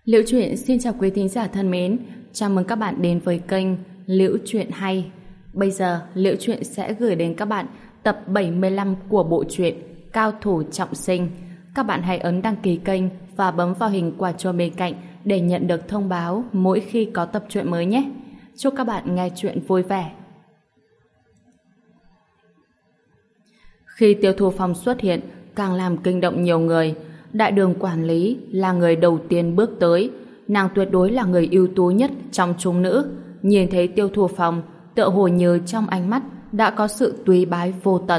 Liễu Chuyện xin chào quý thính giả thân mến, chào mừng các bạn đến với kênh Liễu Chuyện Hay. Bây giờ, Liễu Chuyện sẽ gửi đến các bạn tập 75 của bộ truyện Cao Thủ Trọng Sinh. Các bạn hãy ấn đăng ký kênh và bấm vào hình quả chuông bên cạnh để nhận được thông báo mỗi khi có tập truyện mới nhé. Chúc các bạn nghe truyện vui vẻ. Khi Tiêu Thu Phong xuất hiện, càng làm kinh động nhiều người. Đại đường quản lý là người đầu tiên bước tới. Nàng tuyệt đối là người ưu tú nhất trong chúng nữ. Nhìn thấy Tiêu Thu Phong, tựa hồ như trong ánh mắt đã có sự túy bái vô tận.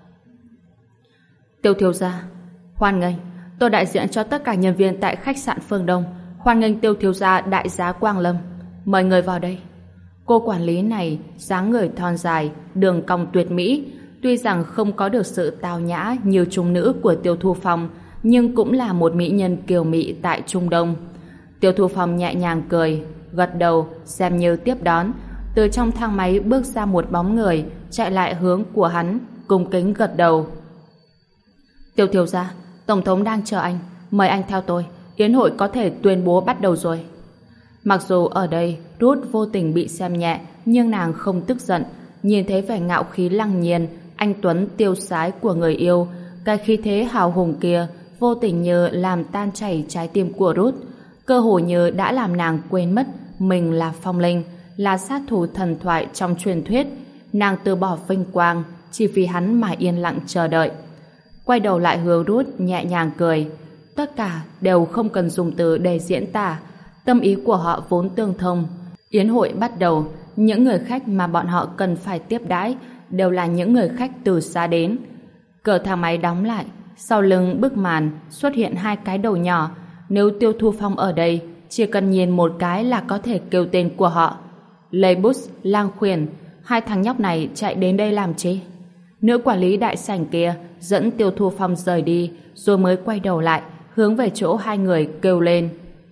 Tiêu thiếu gia, hoan nghênh. Tôi đại diện cho tất cả nhân viên tại khách sạn Phương Đông. Hoan nghênh Tiêu thiếu gia đại giá Quang Lâm. Mời người vào đây. Cô quản lý này dáng người thon dài, đường cong tuyệt mỹ. Tuy rằng không có được sự tao nhã như chúng nữ của Tiêu Thu Phong, nhưng cũng là một mỹ nhân kiều mỹ tại Trung Đông. Tiêu Thu Phong nhẹ nhàng cười, gật đầu xem như tiếp đón. Từ trong thang máy bước ra một bóng người, chạy lại hướng của hắn, cung kính gật đầu. Tiêu thiếu gia, tổng thống đang chờ anh, mời anh theo tôi, yến hội có thể tuyên bố bắt đầu rồi. Mặc dù ở đây Ruth vô tình bị xem nhẹ, nhưng nàng không tức giận. Nhìn thấy vẻ ngạo khí lăng nhiên, anh tuấn tiêu sái của người yêu, cái khí thế hào hùng kia vô tình như làm tan chảy trái tim của Ruth, cơ hồ như đã làm nàng quên mất mình là Phong Linh, là sát thủ thần thoại trong truyền thuyết. Nàng từ bỏ vinh quang chỉ vì hắn mà yên lặng chờ đợi. Quay đầu lại hướng Ruth nhẹ nhàng cười. Tất cả đều không cần dùng từ để diễn tả, tâm ý của họ vốn tương thông. Yến hội bắt đầu, những người khách mà bọn họ cần phải tiếp đãi đều là những người khách từ xa đến. Cửa thang máy đóng lại, sau lưng bức màn xuất hiện hai cái đầu nhỏ. Nếu Tiêu Thu Phong ở đây, chỉ cần nhìn một cái là có thể kêu tên của họ. Lê Bus, Lang Khuyển, hai thằng nhóc này chạy đến đây làm chi? Nữ quản lý đại sảnh kia dẫn Tiêu Thu Phong rời đi, rồi mới quay đầu lại, hướng về chỗ hai người kêu lên.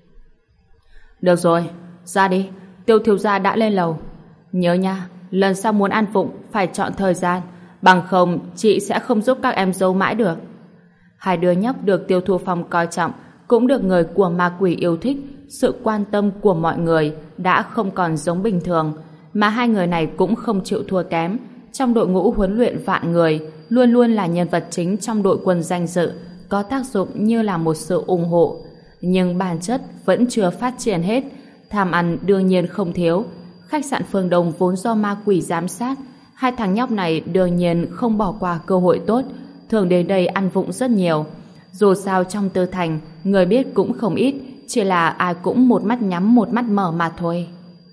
Được rồi, ra đi, Tiêu thiếu gia đã lên lầu. Nhớ nha, lần sau muốn ăn vụng phải chọn thời gian, bằng không chị sẽ không giúp các em dâu mãi được. Hai đứa nhóc được Tiêu Thu Phong coi trọng, cũng được người của ma quỷ yêu thích. Sự quan tâm của mọi người đã không còn giống bình thường, mà hai người này cũng không chịu thua kém. Trong đội ngũ huấn luyện vạn người, luôn luôn là nhân vật chính trong đội quân danh dự, có tác dụng như là một sự ủng hộ. Nhưng bản chất vẫn chưa phát triển hết. Tham ăn đương nhiên không thiếu. Khách sạn Phương Đông vốn do ma quỷ giám sát, hai thằng nhóc này đương nhiên không bỏ qua cơ hội tốt, thường đến đây ăn vụng rất nhiều. Dù sao trong Tư Thành, người biết cũng không ít, chỉ là ai cũng một mắt nhắm một mắt mở mà thôi.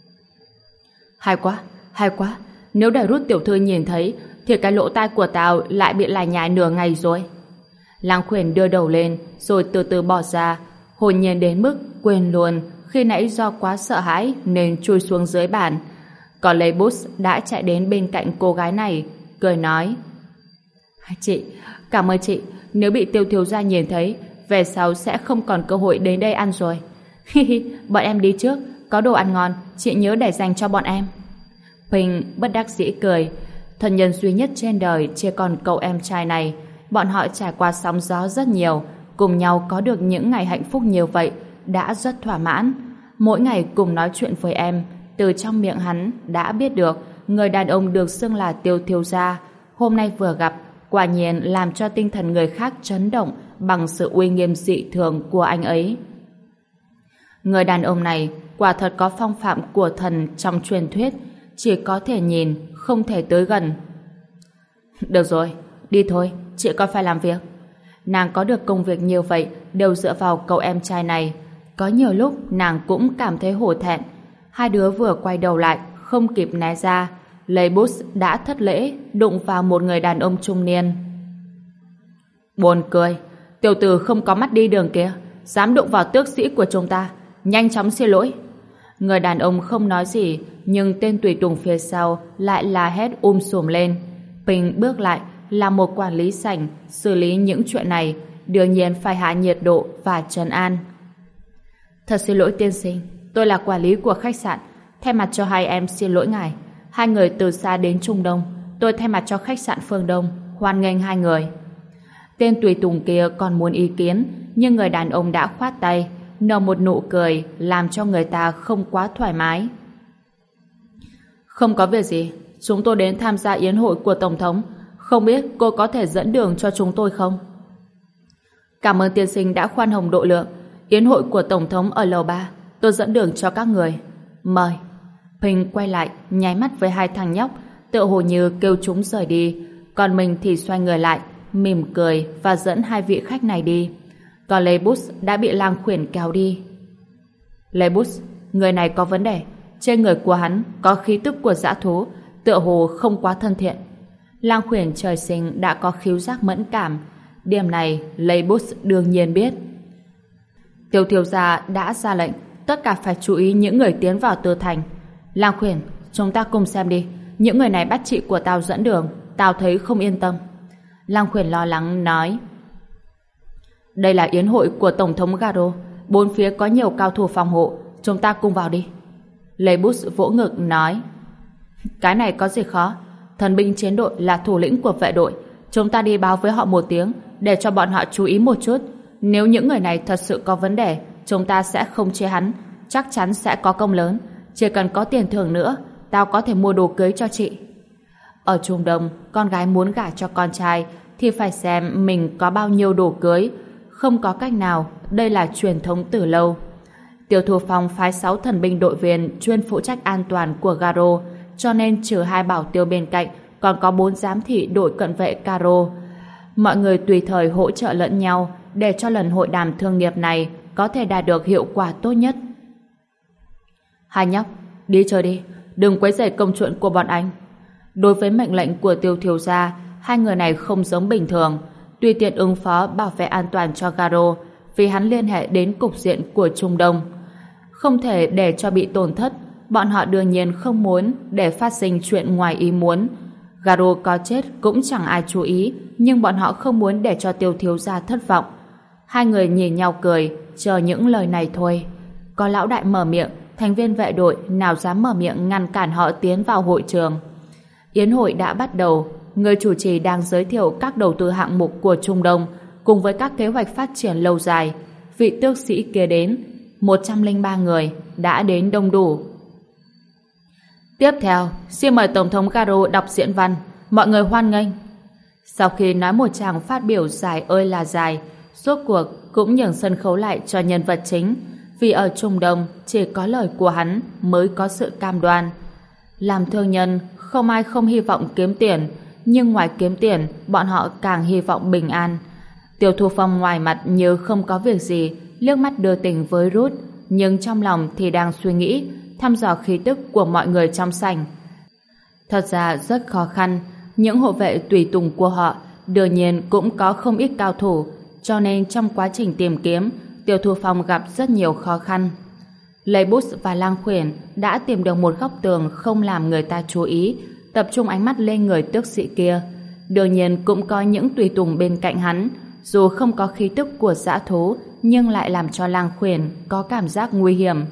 Hay quá, nếu để Rút tiểu thư nhìn thấy, thì cái lỗ tai của tao lại bị lải nhải nửa ngày rồi. Lang Khuyển đưa đầu lên, rồi từ từ bỏ ra, hồn nhiên đến mức quên luôn khi nãy do quá sợ hãi nên chui xuống dưới bàn. Còn Lê Bus đã chạy đến bên cạnh cô gái này, cười nói: Chị, cảm ơn chị, nếu bị Tiêu thiếu gia nhìn thấy, về sau sẽ không còn cơ hội đến đây ăn rồi. Hi hi, bọn em đi trước, có đồ ăn ngon, chị nhớ để dành cho bọn em. Huỳnh bất đắc dĩ cười, thân nhân duy nhất trên đời chỉ còn cậu em trai này. Bọn họ trải qua sóng gió rất nhiều, cùng nhau có được những ngày hạnh phúc như vậy đã rất thỏa mãn. Mỗi ngày cùng nói chuyện với em, từ trong miệng hắn đã biết được người đàn ông được xưng là Tiêu thiếu gia hôm nay vừa gặp quả nhiên làm cho tinh thần người khác chấn động bằng sự uy nghiêm dị thường của anh ấy. Người đàn ông này quả thật có phong phạm của thần trong truyền thuyết, chỉ có thể nhìn, không thể tới gần. Được rồi, đi thôi, chị còn phải làm việc. Nàng có được công việc như vậy đều dựa vào cậu em trai này. Có nhiều lúc nàng cũng cảm thấy hổ thẹn. Hai đứa vừa quay đầu lại, không kịp né ra, Leibus đã thất lễ đụng vào một người đàn ông trung niên. Buồn cười, tiểu tử không có mắt đi đường kia, dám đụng vào tước sĩ của chúng ta, nhanh chóng xin lỗi. Người đàn ông không nói gì, nhưng tên tùy tùng phía sau lại la hét sùm lên. Bình bước lại là một quản lý sảnh xử lý những chuyện này, đương nhiên phải hạ nhiệt độ và trấn an. Thật xin lỗi tiên sinh, tôi là quản lý của khách sạn, thay mặt cho hai em xin lỗi ngài. Hai người từ xa đến Trung Đông, tôi thay mặt cho khách sạn Phương Đông hoan nghênh hai người. Tên tùy tùng kia còn muốn ý kiến, nhưng người đàn ông đã khoát tay. nở một nụ cười làm cho người ta không quá thoải mái. Không có việc gì, chúng tôi đến tham gia yến hội của Tổng thống. Không biết cô có thể dẫn đường cho chúng tôi không? Cảm ơn tiên sinh đã khoan hồng độ lượng. Yến hội của Tổng thống ở lầu 3. Tôi dẫn đường cho các người. Mời. Ping quay lại, nháy mắt với hai thằng nhóc, tựa hồ như kêu chúng rời đi. Còn mình thì xoay người lại, mỉm cười và dẫn hai vị khách này đi. Còn Lebus đã bị Lang Khuyển kéo đi. Lebus, người này có vấn đề. Trên người của hắn có khí tức của dã thú, tựa hồ không quá thân thiện. Lang Khuyển trời sinh đã có khứu giác mẫn cảm. Điểm này Lebus đương nhiên biết. Tiêu thiếu gia đã ra lệnh tất cả phải chú ý những người tiến vào Tư Thành. Lang Khuyển, chúng ta cùng xem đi. Những người này bắt chị của tao dẫn đường, tao thấy không yên tâm. Lang Khuyển lo lắng nói. Đây là yến hội của Tổng thống Garo, bốn phía có nhiều cao thủ phòng hộ, chúng ta cùng vào đi. Lebus vỗ ngực nói. Cái này có gì khó? Thần binh chiến đội là thủ lĩnh của vệ đội, chúng ta đi báo với họ một tiếng để cho bọn họ chú ý một chút. Nếu những người này thật sự có vấn đề, chúng ta sẽ không chế hắn, chắc chắn sẽ có công lớn. Chỉ cần có tiền thưởng nữa, tao có thể mua đồ cưới cho chị. Ở Trung Đông, con gái muốn gả cho con trai thì phải xem mình có bao nhiêu đồ cưới. Không có cách nào, đây là truyền thống từ lâu. Tiêu Thu Phong phái 6 thần binh đội viên chuyên phụ trách an toàn của Garo, cho nên trừ 2 bảo tiêu bên cạnh, còn có 4 giám thị đội cận vệ Caro. Mọi người tùy thời hỗ trợ lẫn nhau để cho lần hội đàm thương nghiệp này có thể đạt được hiệu quả tốt nhất. Hai nhóc, đi chơi đi, đừng quấy rầy công chuyện của bọn anh. Đối với mệnh lệnh của Tiêu thiếu gia, hai người này không giống bình thường, tùy tiện ứng phó bảo vệ an toàn cho Garo, vì hắn liên hệ đến cục diện của Trung Đông. Không thể để cho bị tổn thất, bọn họ đương nhiên không muốn để phát sinh chuyện ngoài ý muốn. Garo có chết cũng chẳng ai chú ý, nhưng bọn họ không muốn để cho Tiêu thiếu gia thất vọng. Hai người nhìn nhau cười, chờ những lời này thôi. Có lão đại mở miệng, thành viên vệ đội nào dám mở miệng ngăn cản họ tiến vào hội trường. Yến hội đã bắt đầu, người chủ trì đang giới thiệu các đầu tư hạng mục của Trung Đông cùng với các kế hoạch phát triển lâu dài. Vị tước sĩ kia đến, 103 người đã đến đông đủ. Tiếp theo, xin mời Tổng thống Garo đọc diễn văn, mọi người hoan nghênh. Sau khi nói một tràng phát biểu dài ơi là dài, rốt cuộc cũng nhường sân khấu lại cho nhân vật chính, vì ở Trung Đông chỉ có lời của hắn mới có sự cam đoan. Làm thương nhân, không ai không hy vọng kiếm tiền, nhưng ngoài kiếm tiền, bọn họ càng hy vọng bình an. Tiêu Thu Phong ngoài mặt như không có việc gì, liếc mắt đưa tình với Ruth, nhưng trong lòng thì đang suy nghĩ, thăm dò khí tức của mọi người trong sảnh. Thật ra rất khó khăn, những hộ vệ tùy tùng của họ đương nhiên cũng có không ít cao thủ, cho nên trong quá trình tìm kiếm, Tiêu Thu Phong gặp rất nhiều khó khăn. Lebus và Lang Khuyển đã tìm được một góc tường không làm người ta chú ý, tập trung ánh mắt lên người tước sĩ kia. Đương nhiên cũng có những tùy tùng bên cạnh hắn, dù không có khí tức của dã thú, nhưng lại làm cho Lang Khuyển có cảm giác nguy hiểm.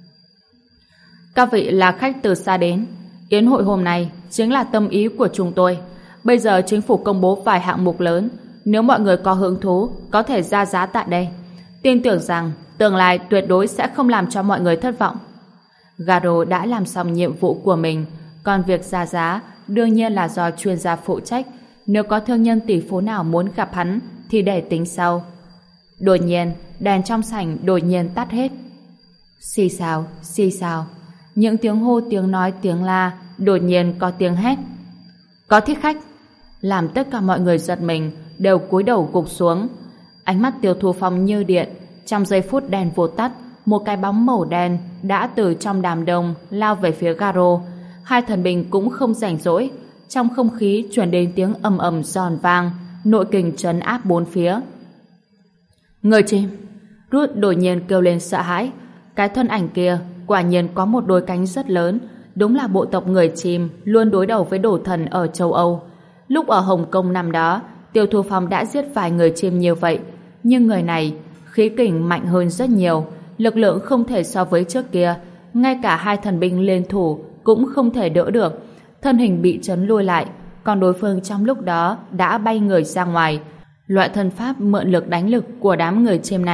Các vị là khách từ xa đến, yến hội hôm nay chính là tâm ý của chúng tôi. Bây giờ chính phủ công bố vài hạng mục lớn, nếu mọi người có hứng thú, có thể ra giá tại đây. Tin tưởng rằng tương lai tuyệt đối sẽ không làm cho mọi người thất vọng. Garo đã làm xong nhiệm vụ của mình, còn việc ra giá đương nhiên là do chuyên gia phụ trách. Nếu có thương nhân tỷ phú nào muốn gặp hắn thì để tính sau. Đột nhiên, đèn trong sảnh đột nhiên tắt hết. Xì xào, xì xào. Những tiếng hô, tiếng nói, tiếng la, đột nhiên có tiếng hét. Có thích khách. Làm tất cả mọi người giật mình, đều cúi đầu gục xuống. Ánh mắt Tiêu Thu Phong như điện. Trong giây phút đèn vụt tắt, một cái bóng màu đen đã từ trong đám đông lao về phía Garo. Hai thần binh cũng không rảnh rỗi. Trong không khí truyền đến tiếng ầm ầm giòn vang, nội kình trấn áp bốn phía. Người chim! Ruth đột nhiên kêu lên sợ hãi. Cái thân ảnh kia quả nhiên có một đôi cánh rất lớn, đúng là bộ tộc người chim luôn đối đầu với đồ thần ở châu Âu. Lúc ở Hồng Kông năm đó, Tiêu Thu Phong đã giết vài người chim như vậy, nhưng người này khí kình mạnh hơn rất nhiều, lực lượng không thể so với trước kia, ngay cả hai thần binh liên thủ cũng không thể đỡ được, thân hình bị chấn lui lại, còn đối phương trong lúc đó đã bay người ra ngoài. Loại thân pháp mượn lực đánh lực của đám người chim này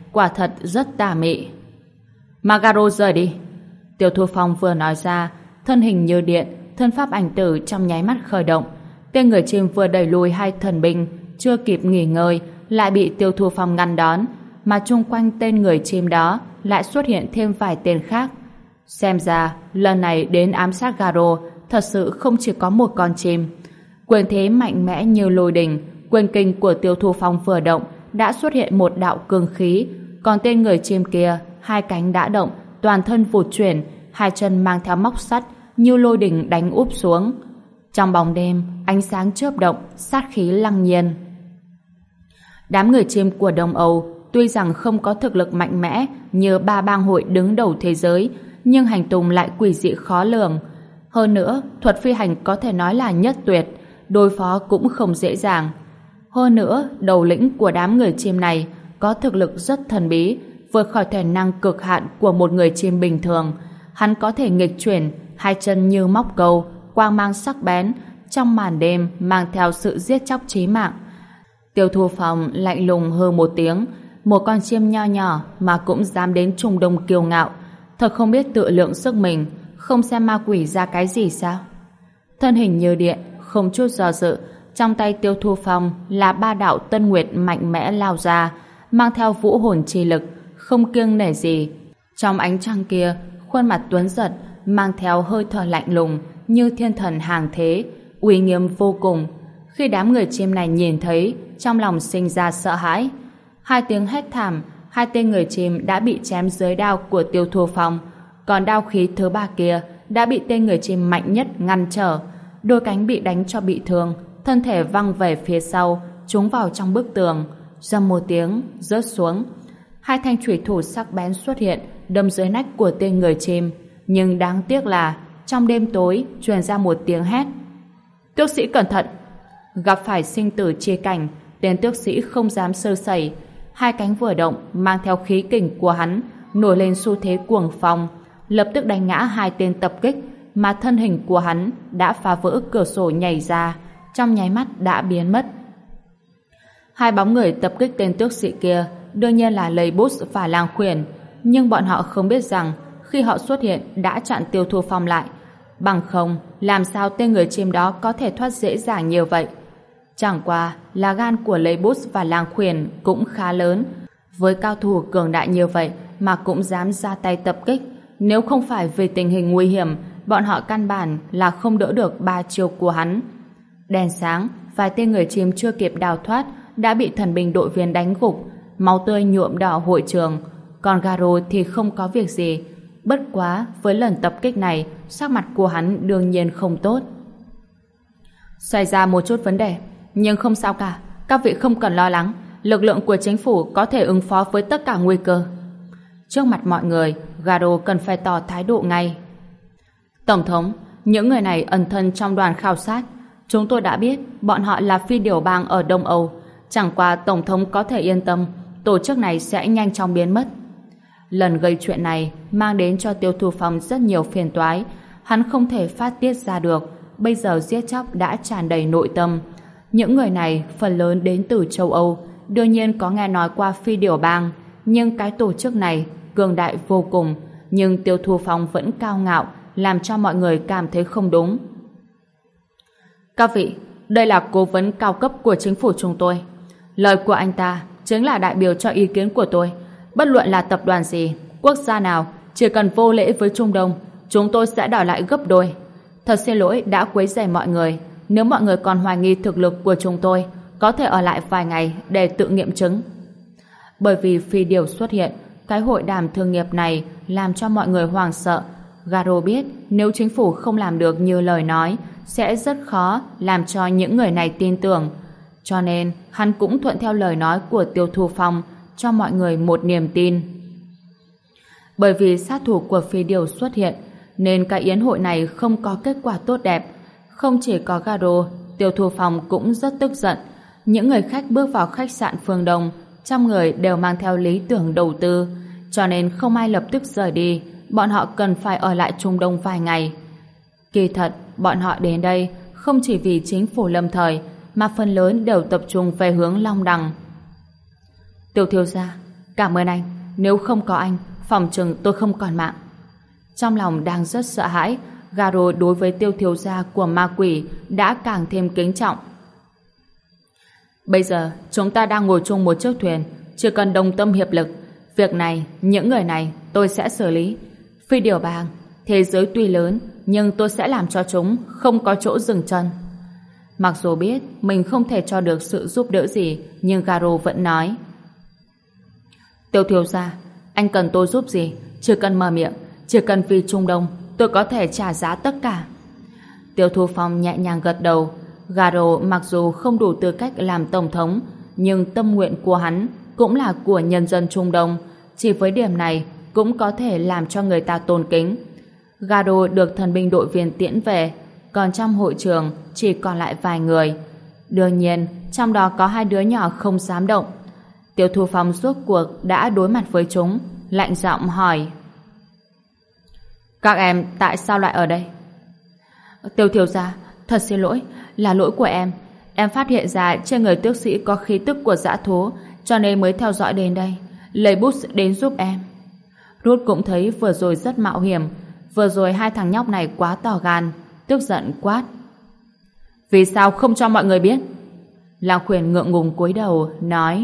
quả thật rất tà mị. Magaro rời đi. Tiêu Thu Phong vừa nói ra, thân hình như điện, thân pháp ảnh tử trong nháy mắt khởi động. Tên người chim vừa đẩy lùi hai thần binh, chưa kịp nghỉ ngơi, lại bị Tiêu Thu Phong ngăn đón, mà chung quanh tên người chim đó lại xuất hiện thêm vài tên khác. Xem ra, lần này đến ám sát Garo thật sự không chỉ có một con chim. Quyền thế mạnh mẽ như lôi đình, quyền kinh của Tiêu Thu Phong vừa động, đã xuất hiện một đạo cương khí, còn tên người chim kia, hai cánh đã động, toàn thân vụt chuyển, hai chân mang theo móc sắt, như lôi đình đánh úp xuống. Trong bóng đêm, ánh sáng chớp động, sát khí lăng nhiên. Đám người chim của Đông Âu tuy rằng không có thực lực mạnh mẽ như ba bang hội đứng đầu thế giới, nhưng hành tung lại quỷ dị khó lường. Hơn nữa, thuật phi hành có thể nói là nhất tuyệt, đối phó cũng không dễ dàng. Hơn nữa, đầu lĩnh của đám người chim này có thực lực rất thần bí, vượt khỏi thể năng cực hạn của một người chim bình thường. Hắn có thể nghịch chuyển, hai chân như móc câu, quang mang sắc bén, trong màn đêm mang theo sự giết chóc chí mạng. Tiêu Thu Phong lạnh lùng hừ một tiếng, một con chim nho nhỏ mà cũng dám đến Trung Đông kiêu ngạo, thật không biết tự lượng sức mình, không xem ma quỷ ra cái gì sao? Thân hình như điện, không chút do dự, trong tay Tiêu Thu Phong là ba đạo tân nguyệt mạnh mẽ lao ra, mang theo vũ hồn chi lực, không kiêng nể gì. Trong ánh trăng kia, khuôn mặt tuấn giật, mang theo hơi thở lạnh lùng như thiên thần hàng thế, uy nghiêm vô cùng. Khi đám người chim này nhìn thấy, trong lòng sinh ra sợ hãi. Hai tiếng hét thảm, hai tên người chim đã bị chém dưới đao của Tiêu Thu Phong, còn đao khí thứ ba kia đã bị tên người chim mạnh nhất ngăn trở. Đôi cánh bị đánh cho bị thương, thân thể văng về phía sau, trúng vào trong bức tường, rầm một tiếng rớt xuống. Hai thanh chủy thủ sắc bén xuất hiện, đâm dưới nách của tên người chim, nhưng đáng tiếc là trong đêm tối truyền ra một tiếng hét: "Tước sĩ cẩn thận!" Gặp phải sinh tử chia cảnh, tên tước sĩ không dám sơ sẩy. Hai cánh vừa động, mang theo khí kình của hắn nổi lên xu thế cuồng phong, lập tức đánh ngã hai tên tập kích, mà thân hình của hắn đã phá vỡ cửa sổ nhảy ra, trong nháy mắt đã biến mất. Hai bóng người tập kích tên tước sĩ kia đương nhiên là Lầy Bút và Lang Khuyển, nhưng bọn họ không biết rằng khi họ xuất hiện đã chặn Tiêu Thu Phong lại. Bằng không, làm sao tên người chim đó có thể thoát dễ dàng như vậy? Chẳng qua là gan của Lầy Bút và Lang Khuyển cũng khá lớn, với cao thủ cường đại như vậy mà cũng dám ra tay tập kích. Nếu không phải vì tình hình nguy hiểm, bọn họ căn bản là không đỡ được ba chiêu của hắn. Đèn sáng, vài tên người chim chưa kịp đào thoát đã bị thần binh đội viên đánh gục, máu tươi nhuộm đỏ hội trường. Còn Garo thì không có việc gì. Bất quá, với lần tập kích này, sắc mặt của hắn đương nhiên không tốt. Xảy ra một chút vấn đề, nhưng không sao cả. Các vị không cần lo lắng, lực lượng của chính phủ có thể ứng phó với tất cả nguy cơ. Trước mặt mọi người, Garo cần phải tỏ thái độ ngay. Tổng thống, những người này ẩn thân trong đoàn khảo sát. Chúng tôi đã biết bọn họ là phi điều bang ở Đông Âu. Chẳng qua Tổng thống có thể yên tâm, tổ chức này sẽ nhanh chóng biến mất. Lần gây chuyện này mang đến cho Tiêu Thu Phong rất nhiều phiền toái. Hắn không thể phát tiết ra được. Bây giờ giết chóc đã tràn đầy nội tâm. Những người này phần lớn đến từ châu Âu, đương nhiên có nghe nói qua phi điều bang, nhưng cái tổ chức này cường đại vô cùng, nhưng Tiêu Thu Phong vẫn cao ngạo, làm cho mọi người cảm thấy không đúng. Các vị, đây là cố vấn cao cấp của chính phủ chúng tôi. Lời của anh ta chính là đại biểu cho ý kiến của tôi. Bất luận là tập đoàn gì, quốc gia nào, chỉ cần vô lễ với Trung Đông, chúng tôi sẽ đòi lại gấp đôi. Thật xin lỗi đã quấy rầy mọi người. Nếu mọi người còn hoài nghi thực lực của chúng tôi, có thể ở lại vài ngày để tự nghiệm chứng. Bởi vì phi điều xuất hiện, cái hội đàm thương nghiệp này làm cho mọi người hoảng sợ. Garo biết nếu chính phủ không làm được như lời nói, sẽ rất khó làm cho những người này tin tưởng. Cho nên, hắn cũng thuận theo lời nói của Tiêu Thu Phong, cho mọi người một niềm tin. Bởi vì sát thủ của phi điều xuất hiện, nên cái yến hội này không có kết quả tốt đẹp. Không chỉ có Garo, Tiêu Thu Phong cũng rất tức giận. Những người khách bước vào khách sạn Phương Đông, trong người đều mang theo lý tưởng đầu tư, cho nên không ai lập tức rời đi. Bọn họ cần phải ở lại Trung Đông vài ngày. Kỳ thật, bọn họ đến đây không chỉ vì chính phủ lâm thời, mà phần lớn đều tập trung về hướng Long Đằng. Tiêu thiếu gia, Cảm ơn anh. Nếu không có anh, phòng chừng tôi không còn mạng. Trong lòng đang rất sợ hãi, Garo đối với Tiêu thiếu gia của ma quỷ đã càng thêm kính trọng. Bây giờ, chúng ta đang ngồi chung một chiếc thuyền, chỉ cần đồng tâm hiệp lực. Việc này, những người này, tôi sẽ xử lý. Phi điều bàng, thế giới tuy lớn, nhưng tôi sẽ làm cho chúng không có chỗ dừng chân. Mặc dù biết mình không thể cho được sự giúp đỡ gì, nhưng Garo vẫn nói. Tiêu thiếu gia, anh cần tôi giúp gì? Chỉ cần mở miệng, chỉ cần vì Trung Đông, tôi có thể trả giá tất cả. Tiêu Thu Phong nhẹ nhàng gật đầu. Garo mặc dù không đủ tư cách làm tổng thống, nhưng tâm nguyện của hắn cũng là của nhân dân Trung Đông. Chỉ với điểm này cũng có thể làm cho người ta tôn kính. Garo được thần binh đội viên tiễn về, còn trong hội trường chỉ còn lại vài người. Đương nhiên, trong đó có 2 đứa nhỏ không dám động. Tiêu Thu Phong rốt cuộc đã đối mặt với chúng, lạnh giọng hỏi. Các em tại sao lại ở đây? Tiêu thiếu gia, thật xin lỗi, là lỗi của em. Em phát hiện ra trên người tước sĩ có khí tức của dã thú, cho nên mới theo dõi đến đây. Lấy bút đến giúp em. Ruth cũng thấy vừa rồi rất mạo hiểm. Vừa rồi 2 thằng nhóc này quá to gan, tức giận quát. Vì sao không cho mọi người biết? Lang Khuyển ngượng ngùng cúi đầu, nói.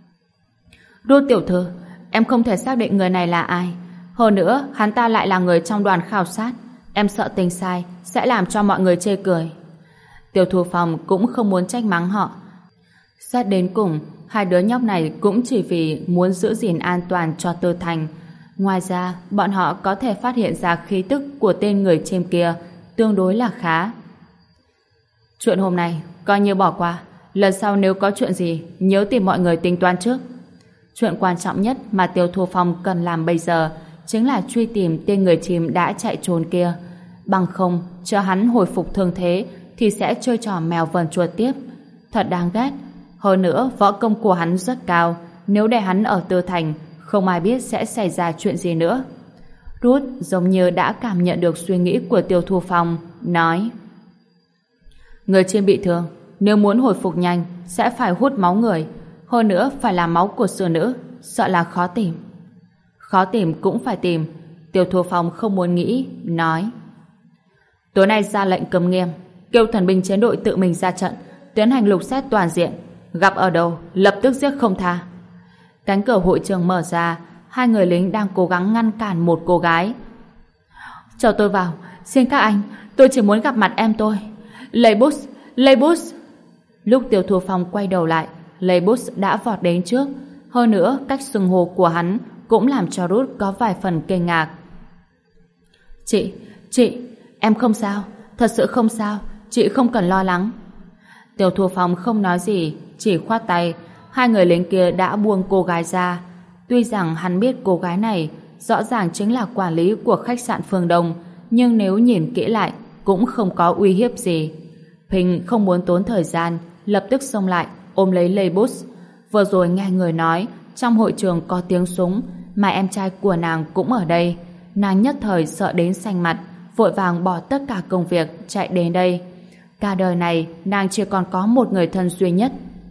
Ruth tiểu thư, em không thể xác định người này là ai. Hơn nữa, hắn ta lại là người trong đoàn khảo sát. Em sợ tình sai sẽ làm cho mọi người chê cười. Tiêu Thu Phong cũng không muốn trách mắng họ. Xét đến cùng, 2 đứa nhóc này cũng chỉ vì muốn giữ gìn an toàn cho Tư Thành. Ngoài ra, bọn họ có thể phát hiện ra khí tức của tên người chim kia tương đối là khá. Chuyện hôm nay coi như bỏ qua. Lần sau nếu có chuyện gì, nhớ tìm mọi người tính toán trước. Chuyện quan trọng nhất mà Tiêu Thu Phong cần làm bây giờ chính là truy tìm tên người chim đã chạy trốn kia. Bằng không, cho hắn hồi phục thương thế thì sẽ chơi trò mèo vờn chuột tiếp. Thật đáng ghét. Hơn nữa, võ công của hắn rất cao. Nếu để hắn ở Tư Thành, không ai biết sẽ xảy ra chuyện gì nữa. Ruth giống như đã cảm nhận được suy nghĩ của Tiêu Thu Phong, nói. Người chim bị thương, nếu muốn hồi phục nhanh, sẽ phải hút máu người. Hơn nữa, phải là máu của sư nữ, sợ là khó tìm. Khó tìm cũng phải tìm. Tiêu Thu Phong không muốn nghĩ, nói. Tối nay ra lệnh cấm nghiêm, kêu thần binh chiến đội tự mình ra trận, tiến hành lục xét toàn diện. Gặp ở đâu, lập tức giết không tha. Cánh cửa hội trường mở ra, 2 người lính đang cố gắng ngăn cản một cô gái. Cho tôi vào, xin các anh, tôi chỉ muốn gặp mặt em tôi. Lấy bút. Lúc Tiêu Thu Phong quay đầu lại, lấy bút đã vọt đến trước. Hơn nữa, cách xưng hô của hắn cũng làm cho Ruth có vài phần kinh ngạc. Chị, em không sao, thật sự không sao, chị không cần lo lắng. Tiêu Thu Phong không nói gì, chỉ khoát tay. 2 người lính kia đã buông cô gái ra. Tuy rằng hắn biết cô gái này rõ ràng chính là quản lý của khách sạn Phương Đông, nhưng nếu nhìn kỹ lại cũng không có uy hiếp gì. Bình không muốn tốn thời gian, lập tức xông lại ôm lấy Leibus. Vừa rồi nghe người nói trong hội trường có tiếng súng, mà em trai của nàng cũng ở đây. Nàng nhất thời sợ đến xanh mặt, vội vàng bỏ tất cả công việc chạy đến đây. Cả đời này nàng chỉ còn có một người thân duy nhất.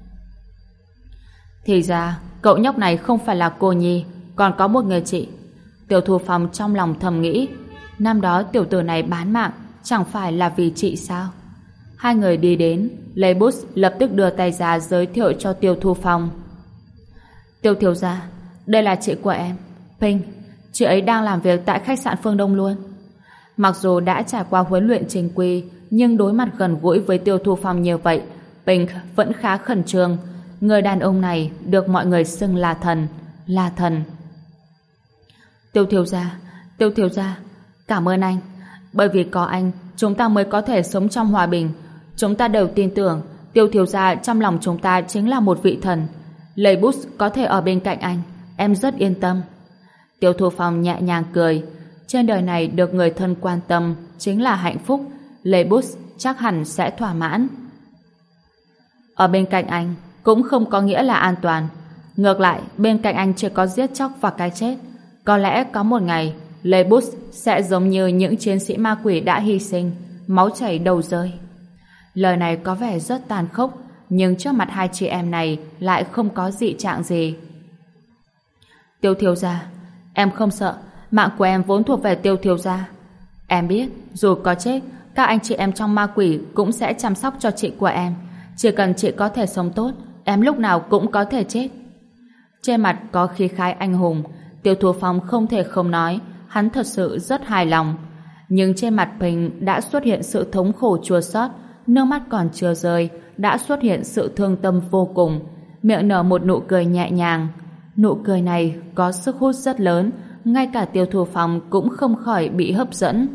Thì ra cậu nhóc này không phải là cô nhi, còn có một người chị. Tiêu Thu Phong trong lòng thầm nghĩ, năm đó tiểu tử này bán mạng chẳng phải là vì chị sao? 2 người đi đến, Leibus lập tức đưa tay ra giới thiệu cho Tiêu Thu Phong. Tiêu thiếu gia, đây là chị của em, Pink. Chị ấy đang làm việc tại khách sạn Phương Đông luôn. Mặc dù đã trải qua huấn luyện chính quy, nhưng đối mặt gần gũi với Tiêu Thu Phong như vậy, Pink vẫn khá khẩn trương. Người đàn ông này được mọi người xưng là thần. Tiêu thiếu gia, cảm ơn anh. Bởi vì có anh, chúng ta mới có thể sống trong hòa bình. Chúng ta đều tin tưởng Tiêu thiếu gia trong lòng chúng ta chính là một vị thần. Leibus có thể ở bên cạnh anh, em rất yên tâm. Tiêu Thu Phong nhẹ nhàng cười. Trên đời này được người thân quan tâm chính là hạnh phúc. Leibus chắc hẳn sẽ thỏa mãn. Ở bên cạnh anh cũng không có nghĩa là an toàn. Ngược lại, bên cạnh anh chỉ có giết chóc và cái chết. Có lẽ có một ngày Leibus sẽ giống như những chiến sĩ ma quỷ đã hy sinh, máu chảy đầu rơi. Lời này có vẻ rất tàn khốc, nhưng trước mặt 2 chị em này lại không có dị trạng gì. Tiêu thiếu gia, em không sợ, mạng của em vốn thuộc về Tiêu thiếu gia. Em biết, dù có chết, các anh chị em trong ma quỷ cũng sẽ chăm sóc cho chị của em. Chỉ cần chị có thể sống tốt, em lúc nào cũng có thể chết. Trên mặt có khí khái anh hùng, Tiêu Thu Phong không thể không nói, hắn thật sự rất hài lòng. Nhưng trên mặt Bình đã xuất hiện sự thống khổ chua xót, nước mắt còn chưa rơi, đã xuất hiện sự thương tâm vô cùng, miệng nở một nụ cười nhẹ nhàng. Nụ cười này có sức hút rất lớn, ngay cả Tiêu Thu Phong cũng không khỏi bị hấp dẫn.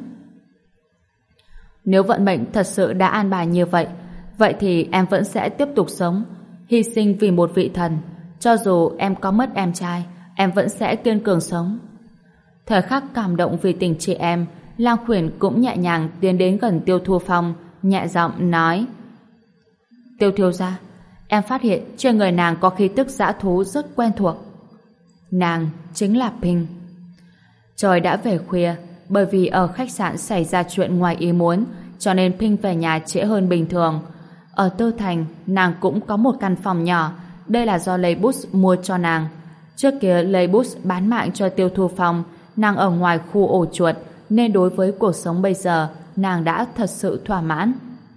Nếu vận mệnh thật sự đã an bài như vậy, vậy thì em vẫn sẽ tiếp tục sống, hy sinh vì một vị thần. Cho dù em có mất em trai, em vẫn sẽ kiên cường sống. Thời khắc cảm động vì tình chị em, Lang Khuyển cũng nhẹ nhàng tiến đến gần Tiêu Thu Phong, nhẹ giọng nói: Tiêu thiếu gia, em phát hiện trên người nàng có khí tức dã thú rất quen thuộc. Nàng chính là Pinh. Trời đã về khuya, bởi vì ở khách sạn xảy ra chuyện ngoài ý muốn, cho nên Pinh về nhà trễ hơn bình thường. Ở Tư Thành, nàng cũng có một căn phòng nhỏ, đây là do Leibus mua cho nàng. Trước kia Leibus bán mạng cho Tiêu Thu Phong, nàng ở ngoài khu ổ chuột, nên đối với cuộc sống bây giờ, nàng đã thật sự thỏa mãn.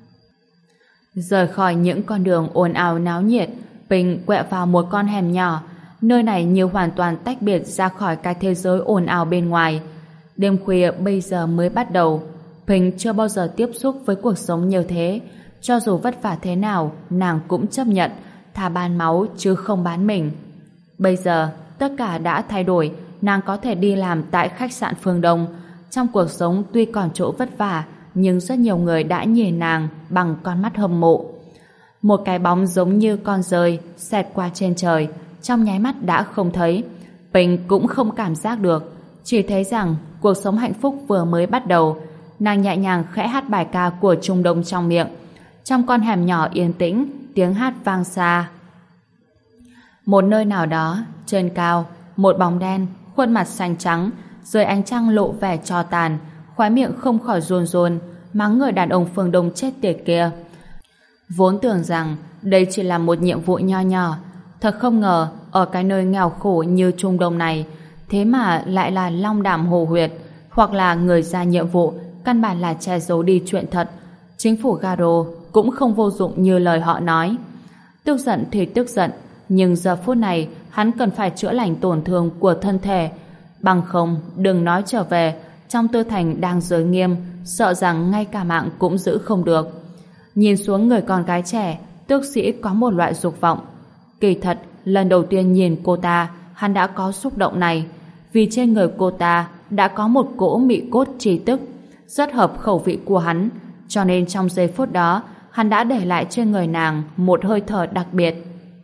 Rời khỏi những con đường ồn ào náo nhiệt, Pinh quẹo vào một con hẻm nhỏ. Nơi này như hoàn toàn tách biệt ra khỏi cái thế giới ồn ào bên ngoài. Đêm khuya bây giờ mới bắt đầu. Pinh chưa bao giờ tiếp xúc với cuộc sống như thế. Cho dù vất vả thế nào, nàng cũng chấp nhận, thà bán máu chứ không bán mình. Bây giờ, tất cả đã thay đổi, nàng có thể đi làm tại khách sạn Phương Đông. Trong cuộc sống tuy còn chỗ vất vả, nhưng rất nhiều người đã nhìn nàng bằng con mắt hâm mộ. Một cái bóng giống như con dơi xẹt qua trên trời, trong nháy mắt đã không thấy. Pinh cũng không cảm giác được, chỉ thấy rằng cuộc sống hạnh phúc vừa mới bắt đầu. Nàng nhẹ nhàng khẽ hát bài ca của Trung Đông trong miệng. Trong con hẻm nhỏ yên tĩnh, tiếng hát vang xa. Một nơi nào đó, trên cao, một bóng đen, khuôn mặt xanh trắng, dưới ánh trăng lộ vẻ tro tàn, khóe miệng không khỏi run run, mắng người đàn ông Phương Đông chết tiệt kia. Vốn tưởng rằng đây chỉ là một nhiệm vụ nho nhỏ, thật không ngờ ở cái nơi nghèo khổ như Trung Đông này, thế mà lại là long đàm hồ huyệt, hoặc là người ra nhiệm vụ căn bản là che giấu đi chuyện thật. Chính phủ Garo cũng không vô dụng như lời họ nói. Tức giận thì tức giận, nhưng giờ phút này hắn cần phải chữa lành tổn thương của thân thể. Bằng không, đừng nói trở về, trong Tư Thành đang giới nghiêm, sợ rằng ngay cả mạng cũng giữ không được. Nhìn xuống người con gái trẻ, tước sĩ có một loại dục vọng. Kỳ thật, lần đầu tiên nhìn cô ta, hắn đã có xúc động này, vì trên người cô ta đã có một cỗ mị cốt tri tức, rất hợp khẩu vị của hắn, cho nên trong giây phút đó, hắn đã để lại trên người nàng một hơi thở đặc biệt.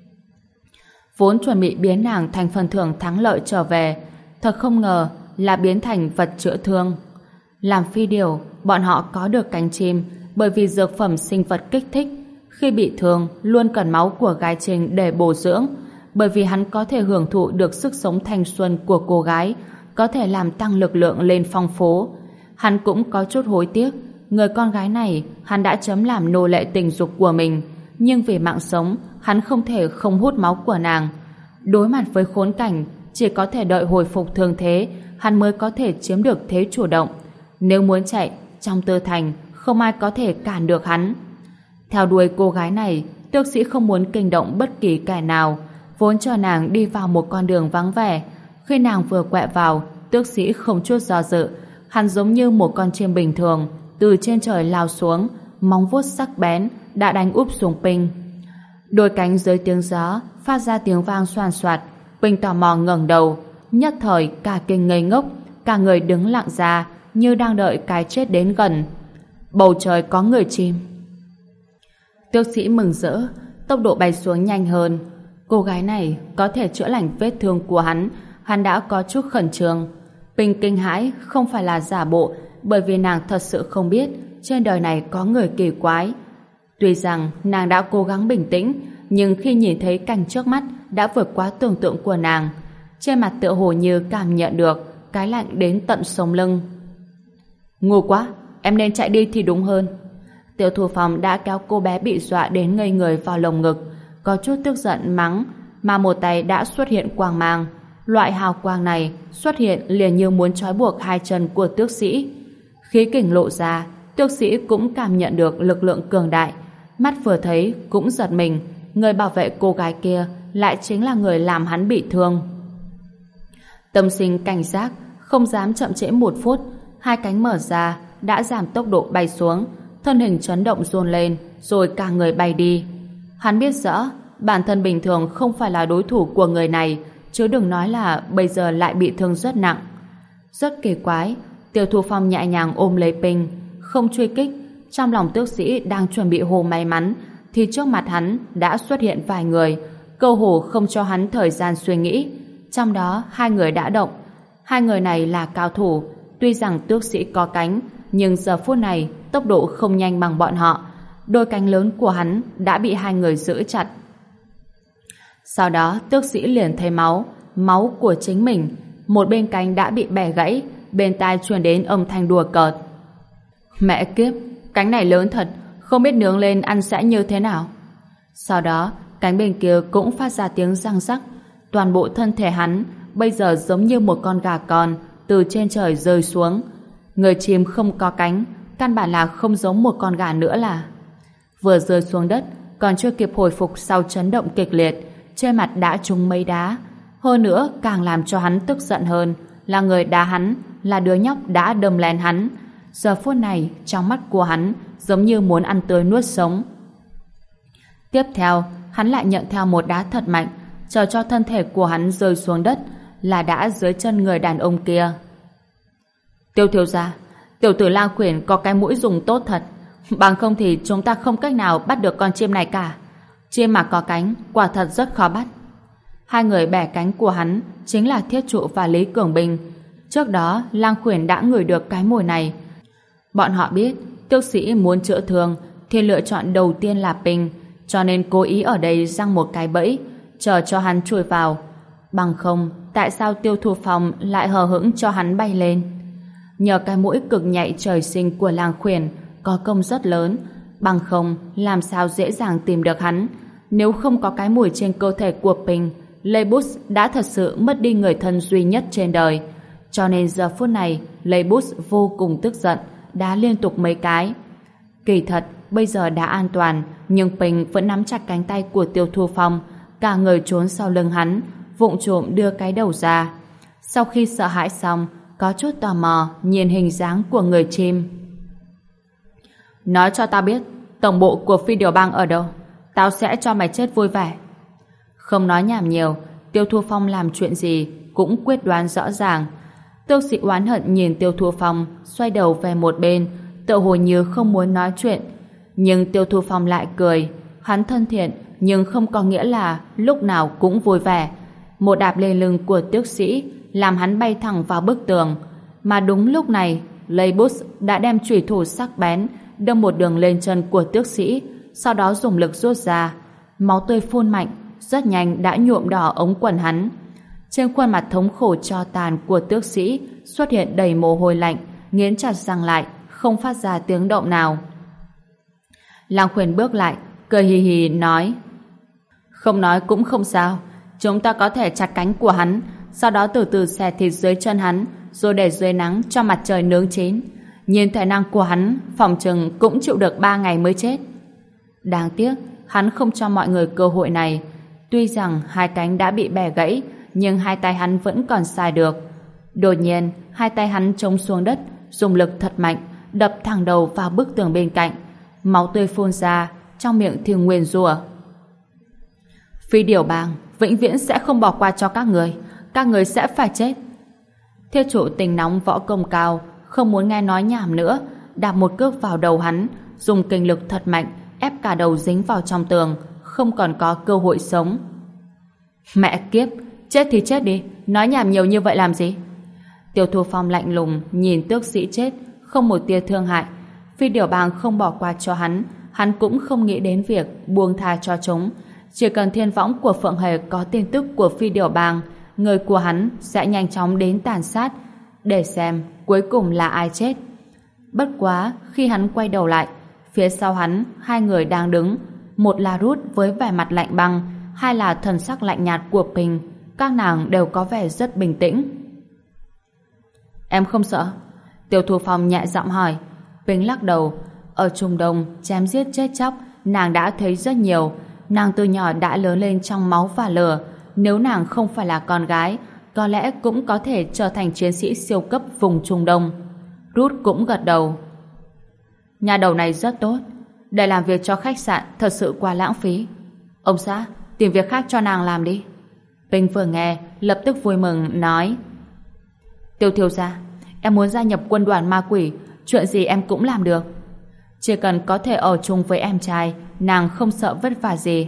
Vốn chuẩn bị biến nàng thành phần thưởng thắng lợi trở về, thật không ngờ là biến thành vật chữa thương. Làm phi điều, bọn họ có được cánh chim bởi vì dược phẩm sinh vật kích thích. Khi bị thương, luôn cần máu của gái Trình để bổ dưỡng, bởi vì hắn có thể hưởng thụ được sức sống thanh xuân của cô gái, có thể làm tăng lực lượng lên phong phú. Hắn cũng có chút hối tiếc, người con gái này hắn đã chấm làm nô lệ tình dục của mình, nhưng vì mạng sống, hắn không thể không hút máu của nàng. Đối mặt với khốn cảnh, chỉ có thể đợi hồi phục thương thế, hắn mới có thể chiếm được thế chủ động. Nếu muốn chạy, trong Tư Thành không ai có thể cản được hắn. Theo đuôi cô gái này, tước sĩ không muốn kinh động bất kỳ kẻ nào, vốn cho nàng đi vào một con đường vắng vẻ. Khi nàng vừa quẹo vào, tước sĩ không chút do dự, hắn giống như một con chim bình thường, từ trên trời lao xuống, móng vuốt sắc bén đã đánh úp xuống Pinh. Đôi cánh dưới tiếng gió phát ra tiếng vang xoàn xoạt. Pinh tò mò ngẩng đầu, nhất thời cả kinh ngây ngốc, cả người đứng lặng ra như đang đợi cái chết đến gần. Bầu trời có người chim. Tước sĩ mừng rỡ, tốc độ bay xuống nhanh hơn. Cô gái này có thể chữa lành vết thương của hắn đã có chút khẩn trương. Pinh kinh hãi không phải là giả bộ, bởi vì nàng thật sự không biết trên đời này có người kỳ quái. Tuy rằng nàng đã cố gắng bình tĩnh, nhưng khi nhìn thấy cảnh trước mắt đã vượt quá tưởng tượng của nàng. Trên mặt tựa hồ như cảm nhận được cái lạnh đến tận sống lưng. Ngu quá, em nên chạy đi thì đúng hơn. Tiêu Thu Phong đã kéo cô bé bị dọa đến ngây người vào lồng ngực, có chút tức giận mắng, mà một tay đã xuất hiện quang mang. Loại hào quang này xuất hiện liền như muốn trói buộc hai chân của tước sĩ. Khí kình lộ ra, tước sĩ cũng cảm nhận được lực lượng cường đại. Mắt vừa thấy cũng giật mình, người bảo vệ cô gái kia lại chính là người làm hắn bị thương. Tâm sinh cảnh giác, không dám chậm trễ một phút, hai cánh mở ra, đã giảm tốc độ bay xuống, thân hình chấn động run lên, rồi cả người bay đi. Hắn biết rõ, bản thân bình thường không phải là đối thủ của người này, chứ đừng nói là bây giờ lại bị thương rất nặng. Rất kỳ quái, Tiêu Thu Phong nhẹ nhàng ôm lấy Pinh, không truy kích. Trong lòng tước sĩ đang chuẩn bị hồ may mắn, thì trước mặt hắn đã xuất hiện vài người, cơ hồ không cho hắn thời gian suy nghĩ. Trong đó hai người đã động. Hai người này là cao thủ, tuy rằng tước sĩ có cánh, nhưng giờ phút này tốc độ không nhanh bằng bọn họ. Đôi cánh lớn của hắn đã bị hai người giữ chặt. Sau đó tước sĩ liền thấy máu của chính mình. Một bên cánh đã bị bẻ gãy, bên tai truyền đến âm thanh đùa cợt. Mẹ kiếp, cánh này lớn thật, không biết nướng lên ăn sẽ như thế nào. Sau đó cánh bên kia cũng phát ra tiếng răng rắc. Toàn bộ thân thể hắn bây giờ giống như một con gà con từ trên trời rơi xuống. Người chim không có cánh, căn bản là không giống một con gà nữa là. Vừa rơi xuống đất, còn chưa kịp hồi phục sau chấn động kịch liệt, trên mặt đã trúng mấy đá. Hơn nữa, càng làm cho hắn tức giận hơn là người đá hắn là đứa nhóc đã đâm lén hắn. Giờ phút này, trong mắt của hắn giống như muốn ăn tươi nuốt sống. Tiếp theo, hắn lại nhận theo một đá thật mạnh, chờ cho thân thể của hắn rơi xuống đất, là đã dưới chân người đàn ông kia. Tiêu thiếu gia, tiểu tử Lang Khuyển có cái mũi dùng tốt thật, bằng không thì chúng ta không cách nào bắt được con chim này cả. Chim mà có cánh, quả thật rất khó bắt. Hai người bẻ cánh của hắn chính là Thiết Trụ và Lý Cường Bình. Trước đó, Lang Khuyển đã ngửi được cái mùi này. Bọn họ biết tước sĩ muốn chữa thương thì lựa chọn đầu tiên là Bình, cho nên cố ý ở đây giăng một cái bẫy, chờ cho hắn chui vào. Bằng không, tại sao Tiêu Thu Phong lại hờ hững cho hắn bay lên? Nhờ cái mũi cực nhạy trời sinh của Lang Khuyển có công rất lớn, bằng không làm sao dễ dàng tìm được hắn. Nếu không có cái mùi trên cơ thể của Bình, Leibus đã thật sự mất đi người thân duy nhất trên đời. Cho nên giờ phút này Leibus vô cùng tức giận, đá liên tục mấy cái. Kỳ thật bây giờ đã an toàn, nhưng Bình vẫn nắm chặt cánh tay của Tiêu Thu Phong, cả người trốn sau lưng hắn, vụng trộm đưa cái đầu ra. Sau khi sợ hãi xong, có chút tò mò nhìn hình dáng của người chim. Nói cho tao biết tổng bộ của Phi Điều Bang ở đâu, tao sẽ cho mày chết vui vẻ. Không nói nhảm nhiều, Tiêu Thu Phong làm chuyện gì cũng quyết đoán rõ ràng. Tước sĩ oán hận nhìn Tiêu Thu Phong, xoay đầu về một bên, tựa hồ như không muốn nói chuyện. Nhưng Tiêu Thu Phong lại cười. Hắn thân thiện, nhưng không có nghĩa là lúc nào cũng vui vẻ. Một đạp lên lưng của tước sĩ làm hắn bay thẳng vào bức tường. Mà đúng lúc này, Leibus đã đem chủy thủ sắc bén đâm một đường lên chân của tước sĩ, sau đó dùng lực rút ra. Máu tươi phun mạnh, rất nhanh đã nhuộm đỏ ống quần hắn. Trên khuôn mặt thống khổ tro tàn của tước sĩ xuất hiện đầy mồ hôi lạnh, nghiến chặt răng lại, không phát ra tiếng động nào. Lang Khuyển bước lại, cười hì hì nói: Không nói cũng không sao, chúng ta có thể chặt cánh của hắn, sau đó từ từ xẻ thịt dưới chân hắn, rồi để dưới nắng cho mặt trời nướng chín. Nhìn thể năng của hắn, phòng chừng cũng chịu được 3 ngày mới chết. Đáng tiếc, hắn không cho mọi người cơ hội này. Tuy rằng hai cánh đã bị bẻ gãy, nhưng hai tay hắn vẫn còn xài được. Đột nhiên, hai tay hắn chống xuống đất, dùng lực thật mạnh, đập thẳng đầu vào bức tường bên cạnh. Máu tươi phun ra, trong miệng thì nguyền rủa: Phi Điều Bang vĩnh viễn sẽ không bỏ qua cho các người sẽ phải chết. Thiết Trụ tình nóng võ công cao, không muốn nghe nói nhảm nữa, đạp một cước vào đầu hắn, dùng kinh lực thật mạnh, ép cả đầu dính vào trong tường, không còn có cơ hội sống. Mẹ kiếp, chết thì chết đi, nói nhảm nhiều như vậy làm gì? Tiêu Thu Phong lạnh lùng nhìn tước sĩ chết, không một tia thương hại. Phi Điều Bang không bỏ qua cho hắn cũng không nghĩ đến việc buông tha cho chúng. Chỉ cần thiên võng của Phượng Hề có tin tức của Phi Điều Bang, người của hắn sẽ nhanh chóng đến tàn sát, để xem cuối cùng là ai chết. Bất quá, khi hắn quay đầu lại, phía sau hắn, hai người đang đứng, một là Rút với vẻ mặt lạnh băng, hai là thần sắc lạnh nhạt của Bình, Các nàng đều có vẻ rất bình tĩnh. Em không sợ? Tiêu Thu Phong nhẹ giọng hỏi. Bính lắc đầu. Ở Trung Đông, chém giết chết chóc, nàng đã thấy rất nhiều. Nàng từ nhỏ đã lớn lên trong máu và lửa. Nếu nàng không phải là con gái, có lẽ cũng có thể trở thành chiến sĩ siêu cấp vùng Trung Đông. Ruth cũng gật đầu. Nhà đầu này rất tốt. Để làm việc cho khách sạn thật sự quá lãng phí. Ông xã, tìm việc khác cho nàng làm đi. Bính vừa nghe, lập tức vui mừng, nói. Tiêu thiếu gia, em muốn gia nhập quân đoàn ma quỷ, chuyện gì em cũng làm được. Chỉ cần có thể ở chung với em trai, nàng không sợ vất vả gì.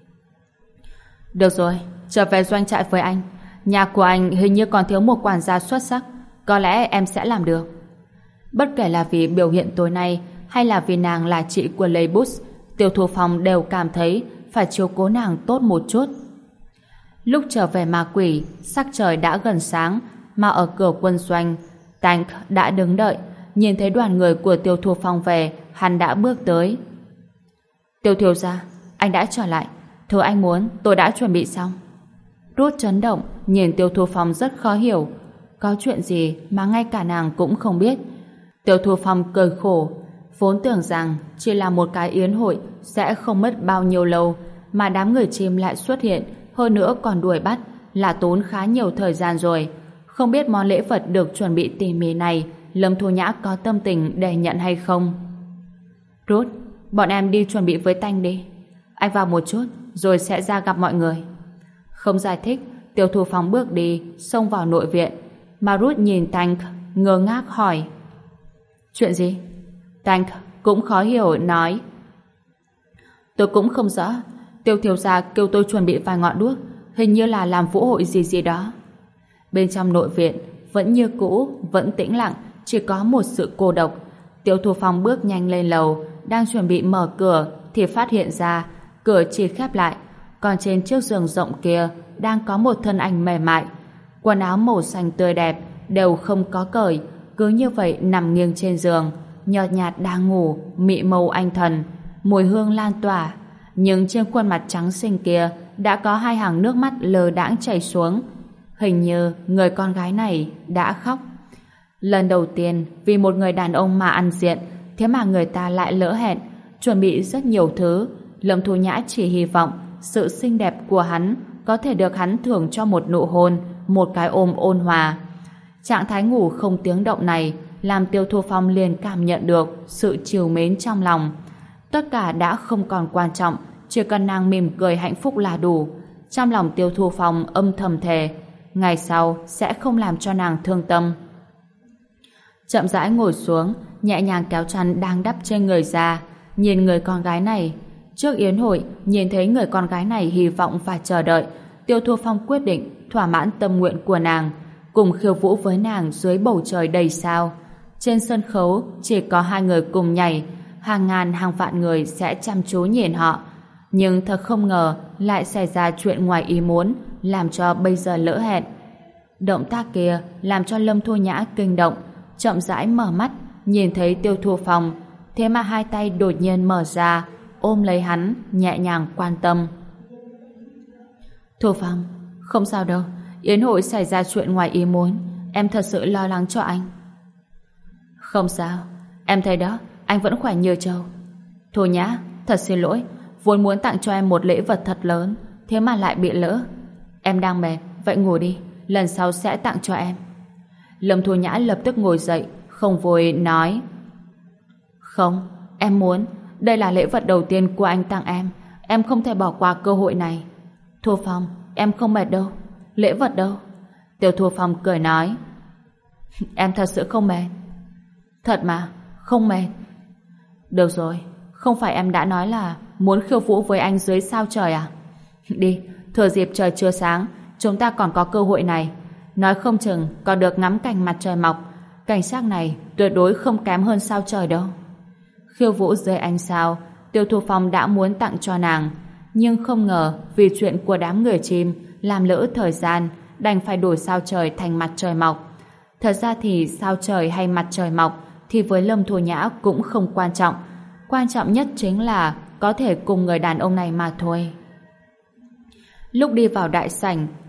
Được rồi, trở về doanh trại với anh. Nhà của anh hình như còn thiếu một quản gia xuất sắc, có lẽ em sẽ làm được. Bất kể là vì biểu hiện tối nay hay là vì nàng là chị của Leibus, Tiêu Thu Phong đều cảm thấy phải chiếu cố nàng tốt một chút. Lúc trở về ma quỷ, sắc trời đã gần sáng, mà ở cửa quân doanh, Tank đã đứng đợi. Nhìn thấy đoàn người của Tiêu Thu Phong về, hắn đã bước tới. Tiêu thiếu gia, anh đã trở lại. Thứ anh muốn, tôi đã chuẩn bị xong. Ruth chấn động, nhìn Tiêu Thu Phong rất khó hiểu. Có chuyện gì mà ngay cả nàng cũng không biết. Tiêu Thu Phong cười khổ, vốn tưởng rằng chỉ là một cái yến hội sẽ không mất bao nhiêu lâu, mà đám người chim lại xuất hiện, hơn nữa còn đuổi bắt, là tốn khá nhiều thời gian rồi. Không biết món lễ vật được chuẩn bị tỉ mỉ này Lâm Thu Nhã có tâm tình để nhận hay không. Ruth, bọn em đi chuẩn bị với Tanh đi. Anh vào một chút rồi sẽ ra gặp mọi người. Không giải thích, Tiêu Thu Phong bước đi, xông vào nội viện. Mà Ruth nhìn Tanh ngơ ngác hỏi. Chuyện gì? Tanh cũng khó hiểu nói. Tôi cũng không rõ. Tiêu thiếu gia kêu tôi chuẩn bị vài ngọn đuốc, hình như là làm vũ hội gì đó. Bên trong nội viện vẫn như cũ, vẫn tĩnh lặng, chỉ có một sự cô độc. Tiêu Thu Phong bước nhanh lên lầu, đang chuẩn bị mở cửa thì phát hiện ra cửa chỉ khép lại, còn trên chiếc giường rộng kia đang có một thân ảnh mềm mại, quần áo màu xanh tươi đẹp đều không có cởi, cứ như vậy nằm nghiêng trên giường, nhợt nhạt đang ngủ, mị màu anh thần, mùi hương lan tỏa, nhưng trên khuôn mặt trắng xinh kia đã có hai hàng nước mắt lờ đãng chảy xuống. Hình như người con gái này đã khóc. Lần đầu tiên vì một người đàn ông mà ăn diện, thế mà người ta lại lỡ hẹn, chuẩn bị rất nhiều thứ. Lâm Thu Nhã chỉ hy vọng sự xinh đẹp của hắn có thể được hắn thưởng cho một nụ hôn, một cái ôm ôn hòa. Trạng thái ngủ không tiếng động này làm Tiêu Thu Phong liền cảm nhận được sự trìu mến trong lòng. Tất cả đã không còn quan trọng, chỉ cần nàng mỉm cười hạnh phúc là đủ. Trong lòng Tiêu Thu Phong âm thầm thề, ngày sau sẽ không làm cho nàng thương tâm. Chậm rãi ngồi xuống, nhẹ nhàng kéo chăn đang đắp trên người ra, nhìn người con gái này. Trước yến hội, nhìn thấy người con gái này hy vọng và chờ đợi, Tiêu Thu Phong quyết định thỏa mãn tâm nguyện của nàng, cùng khiêu vũ với nàng dưới bầu trời đầy sao. Trên sân khấu chỉ có hai người cùng nhảy, hàng ngàn hàng vạn người sẽ chăm chú nhìn họ. Nhưng thật không ngờ lại xảy ra chuyện ngoài ý muốn, làm cho bây giờ lỡ hẹn. Động tác kia làm cho Lâm Thu Nhã kinh động, chậm rãi mở mắt, nhìn thấy Tiêu Thu Phong, thế mà hai tay đột nhiên mở ra, ôm lấy hắn, nhẹ nhàng quan tâm. Thu Phong, không sao đâu, yến hội xảy ra chuyện ngoài ý muốn, em thật sự lo lắng cho anh. Không sao, em thấy đó, anh vẫn khỏe như trâu. Thu Nhã, thật xin lỗi, vốn muốn tặng cho em một lễ vật thật lớn, thế mà lại bị lỡ. Em đang mệt, vậy ngủ đi, lần sau sẽ tặng cho em. Lâm Thu Nhã lập tức ngồi dậy, không vui nói. Không, em muốn, đây là lễ vật đầu tiên của anh tặng em không thể bỏ qua cơ hội này. Thu Phong, em không mệt đâu, lễ vật đâu? Tiêu Thu Phong cười nói. Em thật sự không mệt. Thật mà, không mệt. Được rồi, không phải em đã nói là muốn khiêu vũ với anh dưới sao trời à? Đi, thừa dịp trời chưa sáng, chúng ta còn có cơ hội này. Nói không chừng còn được ngắm cảnh mặt trời mọc. Cảnh sắc này tuyệt đối không kém hơn sao trời đâu. Khiêu vũ dưới ánh sao, Tiêu Thu Phong đã muốn tặng cho nàng, nhưng không ngờ vì chuyện của đám người chim làm lỡ thời gian, đành phải đổi sao trời thành mặt trời mọc. Thật ra thì sao trời hay mặt trời mọc thì với Lâm Thu Nhã cũng không quan trọng. Quan trọng nhất chính là có thể cùng người đàn ông này mà thôi. Lúc đi vào đại sảnh,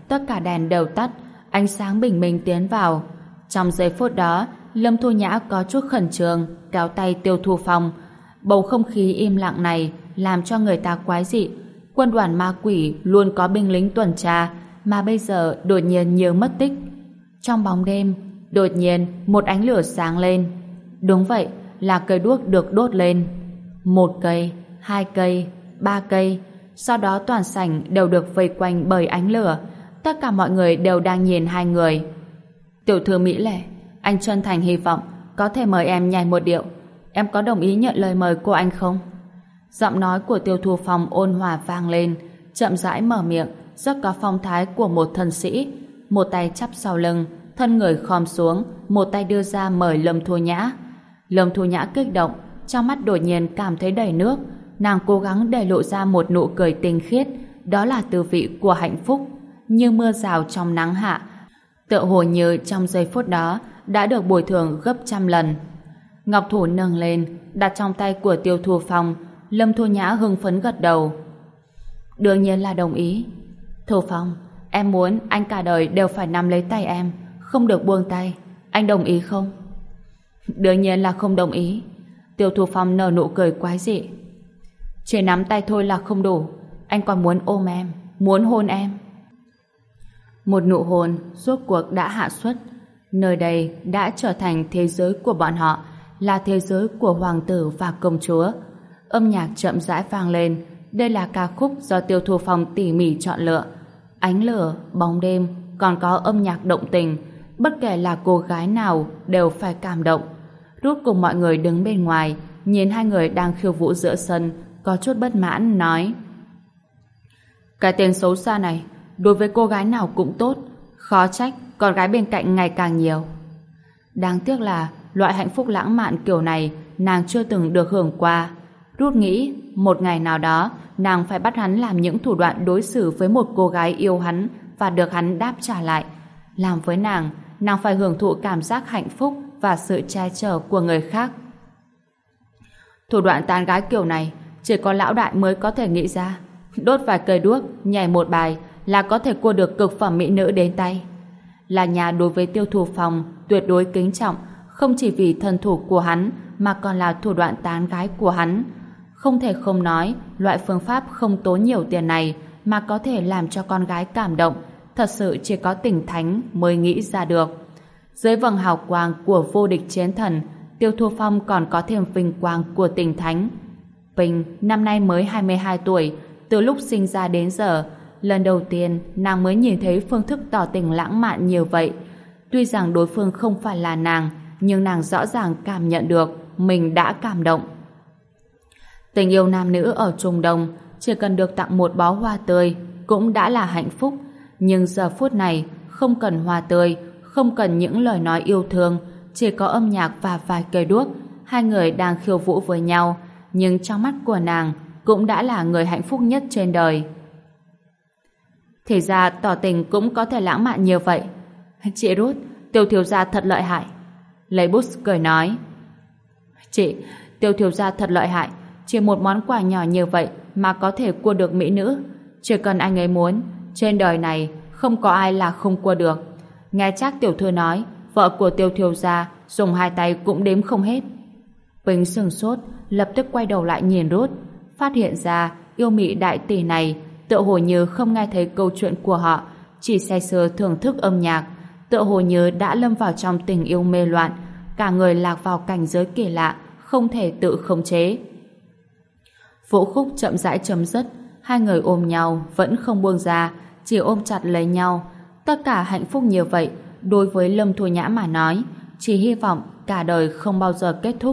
tất cả đèn đều tắt, ánh sáng bình minh tiến vào. Trong giây phút đó, Lâm Thu Nhã có chút khẩn trương, kéo tay Tiêu Thu Phong. Bầu không khí im lặng này làm cho người ta quái dị. Quân đoàn ma quỷ luôn có binh lính tuần tra, mà bây giờ đột nhiên như mất tích. Trong bóng đêm, đột nhiên một ánh lửa sáng lên. Đúng vậy, là cây đuốc được đốt lên. 1 cây, 2 cây, 3 cây. Sau đó toàn sảnh đều được vây quanh bởi ánh lửa. Tất cả mọi người đều đang nhìn hai người. Tiểu thư Mỹ Lệ, anh chân thành hy vọng có thể mời em nhảy một điệu. Em có đồng ý nhận lời mời của anh không? Giọng nói của Tiêu Thu Phong ôn hòa vang lên, chậm rãi mở miệng, rất có phong thái của một thần sĩ. Một tay chắp sau lưng, thân người khom xuống, một tay đưa ra mời Lâm Thu Nhã. Lâm Thu Nhã kích động, trong mắt đột nhiên cảm thấy đầy nước. Nàng cố gắng để lộ ra một nụ cười tinh khiết, đó là tư vị của hạnh phúc, như mưa rào trong nắng hạ, tựa hồ như trong giây phút đó đã được bồi thường gấp trăm lần. Ngọc thủ nâng lên, đặt trong tay của Tiêu Thu Phong. Lâm Thu Nhã hưng phấn gật đầu. Đương nhiên là đồng ý. Thu Phong, em muốn anh cả đời đều phải nắm lấy tay em, không được buông tay. Anh đồng ý không? Đương nhiên là không đồng ý. Tiêu Thu Phong nở nụ cười quái dị. Chỉ nắm tay thôi là không đủ, anh còn muốn ôm em, muốn hôn em. Một nụ hôn rốt cuộc đã hạ xuất. Nơi đây đã trở thành thế giới của bọn họ, là thế giới của hoàng tử và công chúa. Âm nhạc chậm rãi vang lên. Đây là ca khúc do Tiêu Thu Phong tỉ mỉ chọn lựa. Ánh lửa, bóng đêm, còn có âm nhạc động tình. Bất kể là cô gái nào đều phải cảm động. Rốt cùng mọi người đứng bên ngoài, nhìn hai người đang khiêu vũ giữa sân, có chút bất mãn nói: cái tên xấu xa này đối với cô gái nào cũng tốt, khó trách con gái bên cạnh ngày càng nhiều. Đáng tiếc là loại hạnh phúc lãng mạn kiểu này nàng chưa từng được hưởng qua. Rút nghĩ một ngày nào đó nàng phải bắt hắn làm những thủ đoạn đối xử với một cô gái yêu hắn và được hắn đáp trả lại. Làm với nàng phải hưởng thụ cảm giác hạnh phúc và sự che chở của người khác. Thủ đoạn tán gái kiểu này chỉ có lão đại mới có thể nghĩ ra. Đốt vài cây đuốc, nhảy một bài là có thể cua được cực phẩm mỹ nữ đến tay. Là nhà đối với Tiêu Thu Phong tuyệt đối kính trọng, không chỉ vì thân thủ của hắn mà còn là thủ đoạn tán gái của hắn. Không thể không nói, loại phương pháp không tốn nhiều tiền này mà có thể làm cho con gái cảm động, thật sự chỉ có tỉnh thánh mới nghĩ ra được. Dưới vầng hào quang của vô địch chiến thần, Tiêu Thu Phong còn có thêm vinh quang của tỉnh thánh. Bình năm nay mới 22 tuổi, từ lúc sinh ra đến giờ, lần đầu tiên nàng mới nhìn thấy phương thức tỏ tình lãng mạn như vậy. Tuy rằng đối phương không phải là nàng, nhưng nàng rõ ràng cảm nhận được mình đã cảm động. Tình yêu nam nữ ở Trung Đông chỉ cần được tặng một bó hoa tươi cũng đã là hạnh phúc. Nhưng giờ phút này không cần hoa tươi, không cần những lời nói yêu thương, chỉ có âm nhạc và vài cây đuốc. Hai người đang khiêu vũ với nhau, nhưng trong mắt của nàng cũng đã là người hạnh phúc nhất trên đời. Thì ra tỏ tình cũng có thể lãng mạn như vậy. Chị Ruth, Tiêu thiếu gia thật lợi hại. Lấy bút cười nói: chị, Tiêu thiếu gia thật lợi hại. Chỉ một món quà nhỏ như vậy mà có thể cua được mỹ nữ. Chỉ cần anh ấy muốn, trên đời này không có ai là không cua được. Nghe Trác tiểu thư nói, vợ của Tiêu thiếu gia dùng hai tay cũng đếm không hết. Bình sửng sốt, lập tức quay đầu lại nhìn Ruth, phát hiện ra yêu mị đại tỷ này tựa hồ như không nghe thấy câu chuyện của họ, chỉ say sưa thưởng thức âm nhạc, tựa hồ như đã lâm vào trong tình yêu mê loạn, cả người lạc vào cảnh giới kỳ lạ, không thể tự khống chế. Vũ khúc chậm rãi chấm dứt, hai người ôm nhau vẫn không buông ra, chỉ ôm chặt lấy nhau. Tất cả hạnh phúc như vậy, đối với Lâm Thu Nhã mà nói, chỉ hy vọng cả đời không bao giờ kết thúc.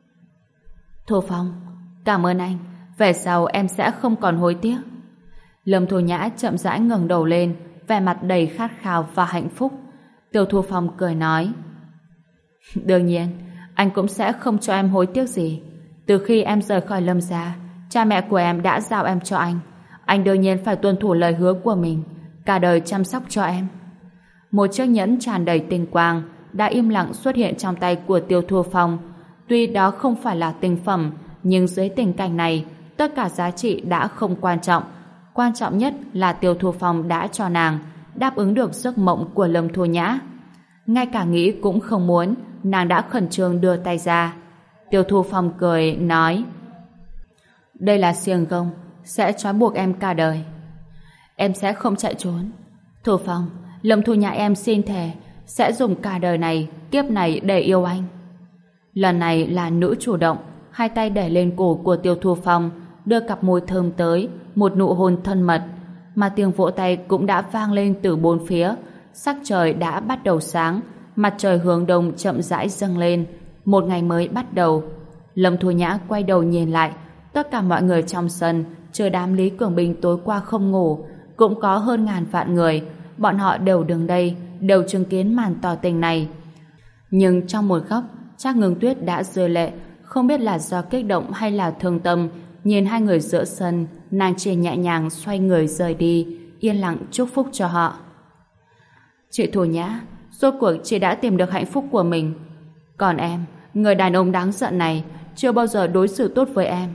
Thu Phong, cảm ơn anh, về sau em sẽ không còn hối tiếc. Lâm Thu Nhã chậm rãi ngẩng đầu lên, vẻ mặt đầy khát khao và hạnh phúc. Tiêu Thu Phong cười nói: đương nhiên, anh cũng sẽ không cho em hối tiếc gì. Từ khi em rời khỏi Lâm gia, cha mẹ của em đã giao em cho anh đương nhiên phải tuân thủ lời hứa của mình, cả đời chăm sóc cho em. Một chiếc nhẫn tràn đầy tinh quang đã im lặng xuất hiện trong tay của Tiêu Thu Phong. Tuy đó không phải là tinh phẩm, nhưng dưới tình cảnh này, tất cả giá trị đã không quan trọng. Quan trọng nhất là Tiêu Thu Phong đã cho nàng, đáp ứng được giấc mộng của Lâm Thu Nhã. Ngay cả nghĩ cũng không muốn, nàng đã khẩn trương đưa tay ra. Tiêu Thu Phong cười, nói: đây là xiềng gông, sẽ trói buộc em cả đời. Em sẽ không chạy trốn. Thu Phong, Lâm Thu Nhã em xin thề sẽ dùng cả đời này, kiếp này để yêu anh. Lần này là nữ chủ động, hai tay đẩy lên cổ của Tiêu Thu Phong, đưa cặp môi thơm tới, một nụ hôn thân mật, mà tiếng vỗ tay cũng đã vang lên từ bốn phía. Sắc trời đã bắt đầu sáng, mặt trời hướng đông chậm rãi dâng lên, một ngày mới bắt đầu. Lâm Thu Nhã quay đầu nhìn lại, tất cả mọi người trong sân, trừ đám Lý Cường Bình tối qua không ngủ, cũng có hơn ngàn vạn người, bọn họ đều đứng đây, đều chứng kiến màn tỏ tình này. Nhưng trong một góc, Trác Ngưng Tuyết đã rơi lệ, không biết là do kích động hay là thương tâm. Nhìn hai người giữa sân, nàng chỉ nhẹ nhàng xoay người rời đi, yên lặng chúc phúc cho họ. Chị Thu Nhã, rốt cuộc chị đã tìm được hạnh phúc của mình. Còn em, người đàn ông đáng giận này chưa bao giờ đối xử tốt với em.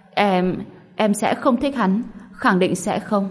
Em sẽ không thích hắn, khẳng định sẽ không.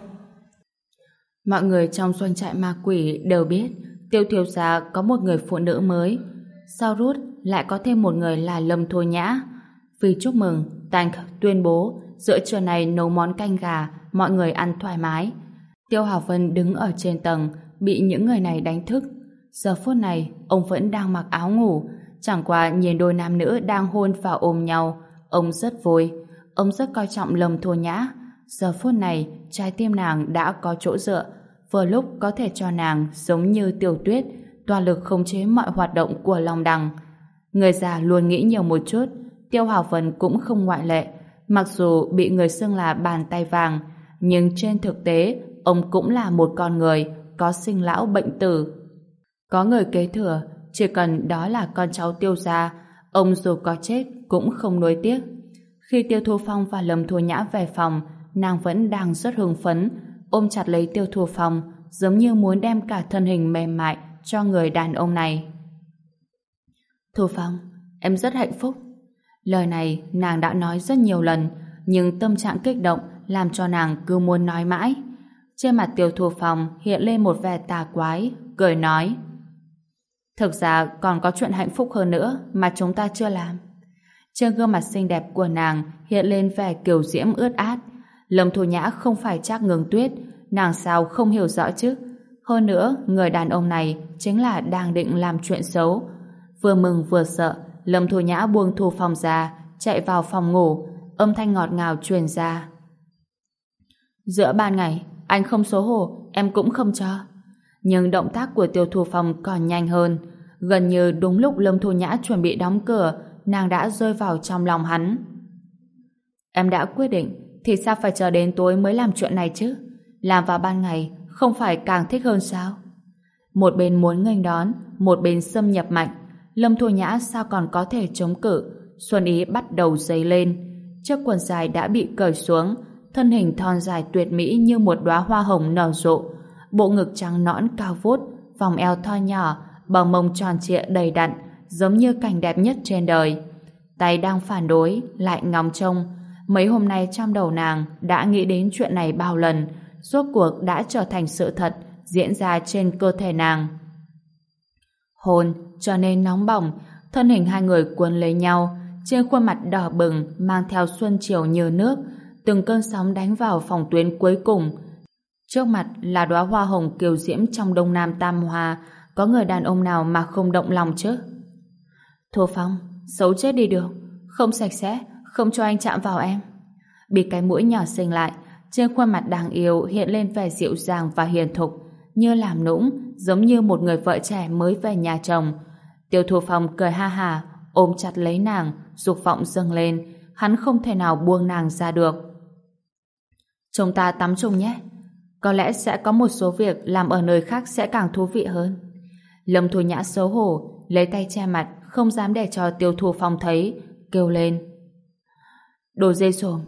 Mọi người trong doanh trại ma quỷ đều biết Tiêu thiếu gia có một người phụ nữ mới. Sau rút lại có thêm một người là Lâm Thu Nhã. Vì chúc mừng, Tank tuyên bố giữa trưa này nấu món canh gà, mọi người ăn thoải mái. Tiêu Hảo Vân đứng ở trên tầng, bị những người này đánh thức. Giờ phút này, ông vẫn đang mặc áo ngủ, chẳng qua nhìn đôi nam nữ đang hôn và ôm nhau, ông rất vui. Ông rất coi trọng Lâm Thu Nhã. Giờ phút này, trái tim nàng đã có chỗ dựa, vừa lúc có thể cho nàng giống như Tiểu Tuyết, toàn lực khống chế mọi hoạt động của Long Đằng. Người già luôn nghĩ nhiều một chút, Tiêu Hảo Vân cũng không ngoại lệ. Mặc dù bị người xưng là bàn tay vàng, nhưng trên thực tế, ông cũng là một con người, có sinh lão bệnh tử. Có người kế thừa, chỉ cần đó là con cháu Tiêu gia, ông dù có chết cũng không nuối tiếc. Khi Tiêu Thu Phong và Lâm Thu Nhã về phòng, nàng vẫn đang rất hưng phấn, ôm chặt lấy Tiêu Thu Phong, giống như muốn đem cả thân hình mềm mại cho người đàn ông này. Thu Phong, em rất hạnh phúc. Lời này nàng đã nói rất nhiều lần, nhưng tâm trạng kích động làm cho nàng cứ muốn nói mãi. Trên mặt Tiêu Thu Phong hiện lên một vẻ tà quái, cười nói: thực ra còn có chuyện hạnh phúc hơn nữa mà chúng ta chưa làm. Trên gương mặt xinh đẹp của nàng hiện lên vẻ kiều diễm ướt át. Lâm Thu Nhã không phải Trác Ngưng Tuyết, nàng sao không hiểu rõ chứ. Hơn nữa, người đàn ông này chính là đang định làm chuyện xấu. Vừa mừng vừa sợ, Lâm Thu Nhã buông Thu Phong ra, chạy vào phòng ngủ, âm thanh ngọt ngào truyền ra: giữa ban ngày, anh không xấu hổ, em cũng không cho. Nhưng động tác của Tiêu Thu Phong còn nhanh hơn. Gần như đúng lúc Lâm Thu Nhã chuẩn bị đóng cửa, nàng đã rơi vào trong lòng hắn. Em đã quyết định, thì sao phải chờ đến tối mới làm chuyện này chứ? Làm vào ban ngày, không phải càng thích hơn sao? Một bên muốn nghênh đón, một bên xâm nhập mạnh. Lâm Thu Nhã sao còn có thể chống cự? Xuân ý bắt đầu dấy lên. Chiếc quần dài đã bị cởi xuống, thân hình thon dài tuyệt mỹ như một đóa hoa hồng nở rộ. Bộ ngực trắng nõn cao vút, vòng eo thon nhỏ, bờ mông tròn trịa đầy đặn, giống như cảnh đẹp nhất trên đời. Tay đang phản đối, lại ngóng trông. Mấy hôm nay trong đầu nàng đã nghĩ đến chuyện này bao lần, rốt cuộc đã trở thành sự thật diễn ra trên cơ thể nàng. Hôn trở nên nóng bỏng, thân hình hai người cuốn lấy nhau, trên khuôn mặt đỏ bừng mang theo xuân chiều như nước, từng cơn sóng đánh vào phòng tuyến cuối cùng. Trước mặt là đóa hoa hồng kiều diễm trong Đông Nam Tam Hoa, có người đàn ông nào mà không động lòng chứ? Thu Phong, xấu chết đi được, không sạch sẽ, không cho anh chạm vào em. Bị cái mũi nhỏ xinh lại, trên khuôn mặt đáng yêu hiện lên vẻ dịu dàng và hiền thục, như làm nũng, giống như một người vợ trẻ mới về nhà chồng. Tiêu Thu Phong cười ha hả, ôm chặt lấy nàng, dục vọng dâng lên, hắn không thể nào buông nàng ra được. Chúng ta tắm chung nhé. Có lẽ sẽ có một số việc làm ở nơi khác sẽ càng thú vị hơn. Lâm Thu Nhã xấu hổ, lấy tay che mặt, không dám để cho Tiêu Thu Phong thấy, kêu lên: đồ dê sồm,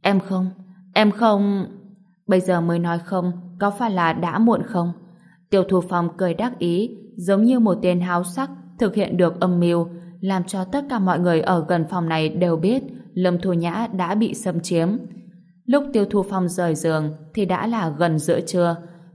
em không... Bây giờ mới nói không, có phải là đã muộn không? Tiêu Thu Phong cười đắc ý, giống như một tên háo sắc thực hiện được âm mưu, làm cho tất cả mọi người ở gần phòng này đều biết Lâm Thu Nhã đã bị xâm chiếm. Lúc Tiêu Thu Phong rời giường thì đã là gần giữa trưa.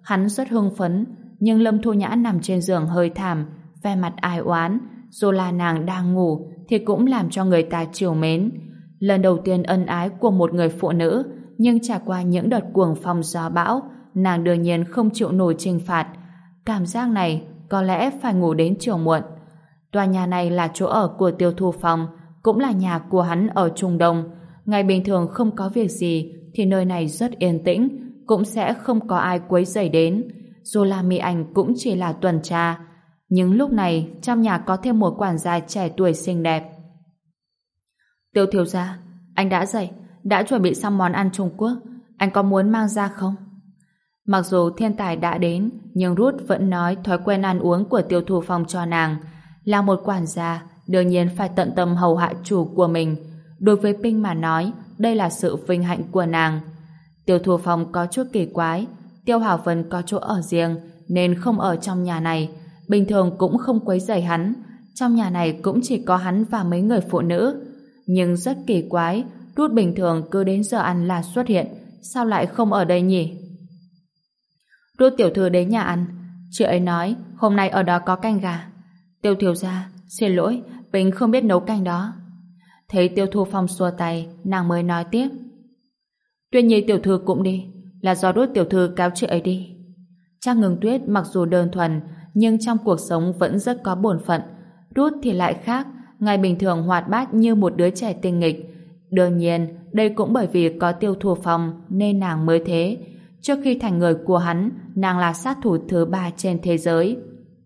Hắn rất hưng phấn, nhưng Lâm Thu Nhã nằm trên giường hơi thảm, vẻ mặt ai oán, dù là nàng đang ngủ thì cũng làm cho người ta trìu mến. Lần đầu tiên ân ái của một người phụ nữ, nhưng trải qua những đợt cuồng phong gió bão, nàng đương nhiên không chịu nổi trừng phạt. Cảm giác này có lẽ phải ngủ đến chiều muộn. Tòa nhà này là chỗ ở của Tiêu Thu Phong, cũng là nhà của hắn ở Trung Đông. Ngày bình thường không có việc gì thì nơi này rất yên tĩnh, cũng sẽ không có ai quấy rầy đến. Dù là Mỹ Anh cũng chỉ là tuần tra. Nhưng lúc này trong nhà có thêm một quản gia trẻ tuổi xinh đẹp. Tiêu thiếu gia, anh đã dậy, đã chuẩn bị xong món ăn Trung Quốc, anh có muốn mang ra không? Mặc dù thiên tài đã đến, nhưng Ruth vẫn nói thói quen ăn uống của Tiêu Thu Phong cho nàng. Là một quản gia, đương nhiên phải tận tâm hầu hạ chủ của mình. Đối với Pinh mà nói, đây là sự vinh hạnh của nàng. Tiêu Thu Phong có chút kỳ quái, Tiêu Hảo Vân có chỗ ở riêng nên không ở trong nhà này, bình thường cũng không quấy rầy hắn. Trong nhà này cũng chỉ có hắn và mấy người phụ nữ. Nhưng rất kỳ quái, Ruth bình thường cứ đến giờ ăn là xuất hiện, sao lại không ở đây nhỉ? Ruth tiểu thư đến nhà ăn, chị ấy nói hôm nay ở đó có canh gà. Tiêu thiếu gia, xin lỗi, Bình không biết nấu canh đó. Thấy Tiêu Thu Phong xua tay, nàng mới nói tiếp. Tuyết Nhi tiểu thư cũng đi, là do Ruth tiểu thư cáo chị ấy đi. Trác Ngưng Tuyết mặc dù đơn thuần, nhưng trong cuộc sống vẫn rất có bổn phận. Ruth thì lại khác, ngày bình thường hoạt bát như một đứa trẻ tinh nghịch. Đương nhiên, đây cũng bởi vì có Tiêu Thu Phong nên nàng mới thế. Trước khi thành người của hắn, nàng là sát thủ thứ 3 trên thế giới.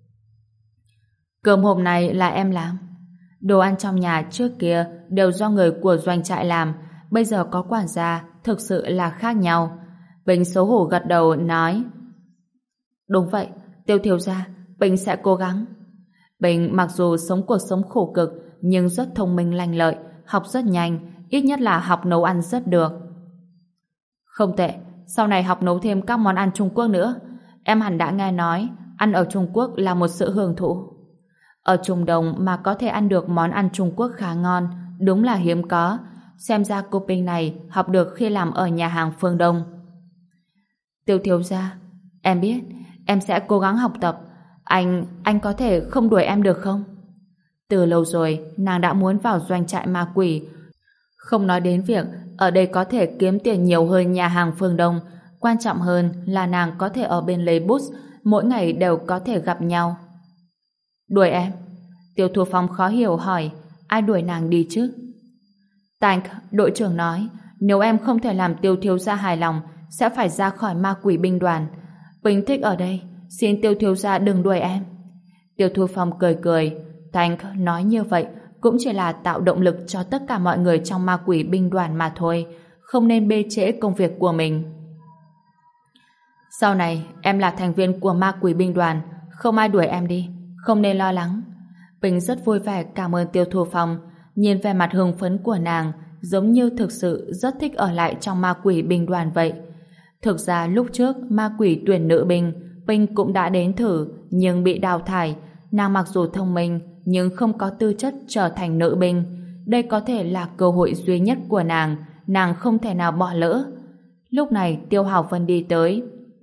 Cơm hôm nay là em làm. Đồ ăn trong nhà trước kia đều do người của doanh trại làm, bây giờ có quản gia, thực sự là khác nhau. Bình xấu hổ gật đầu nói. Đúng vậy, Tiêu thiếu gia, Bình sẽ cố gắng. Bình mặc dù sống cuộc sống khổ cực, nhưng rất thông minh lanh lợi, học rất nhanh, ít nhất là học nấu ăn rất được. Không tệ, sau này học nấu thêm các món ăn Trung Quốc nữa. Em hẳn đã nghe nói, ăn ở Trung Quốc là một sự hưởng thụ. Ở Trung Đông mà có thể ăn được món ăn Trung Quốc khá ngon, đúng là hiếm có. Xem ra cô Pinh này học được khi làm ở nhà hàng Phương Đông. Tiêu thiếu gia, em biết, em sẽ cố gắng học tập. Anh có thể không đuổi em được không? Từ lâu rồi, nàng đã muốn vào doanh trại ma quỷ. Không nói đến việc ở đây có thể kiếm tiền nhiều hơn nhà hàng Phương Đông, quan trọng hơn là nàng có thể ở bên lấy bus, mỗi ngày đều có thể gặp nhau. Đuổi em? Tiêu Thu Phong khó hiểu hỏi, ai đuổi nàng đi chứ? Tank, đội trưởng nói, nếu em không thể làm Tiêu thiếu gia hài lòng, sẽ phải ra khỏi ma quỷ binh đoàn. Bình thích ở đây, xin Tiêu thiếu gia đừng đuổi em. Tiêu Thu Phong cười cười, Tank nói như vậy cũng chỉ là tạo động lực cho tất cả mọi người trong ma quỷ binh đoàn mà thôi, không nên bê trễ công việc của mình. Sau này em là thành viên của ma quỷ binh đoàn, không ai đuổi em đi, không nên lo lắng. Bình rất vui vẻ cảm ơn Tiêu Thu Phong, nhìn vẻ mặt hưng phấn của nàng giống như thực sự rất thích ở lại trong ma quỷ binh đoàn vậy. Thực ra lúc trước ma quỷ tuyển nữ binh, Bình cũng đã đến thử nhưng bị đào thải. Nàng mặc dù thông minh nhưng không có tư chất trở thành nữ binh. Đây có thể là cơ hội duy nhất của nàng không thể nào bỏ lỡ. Lúc này Tiêu Hảo Vân đi tới.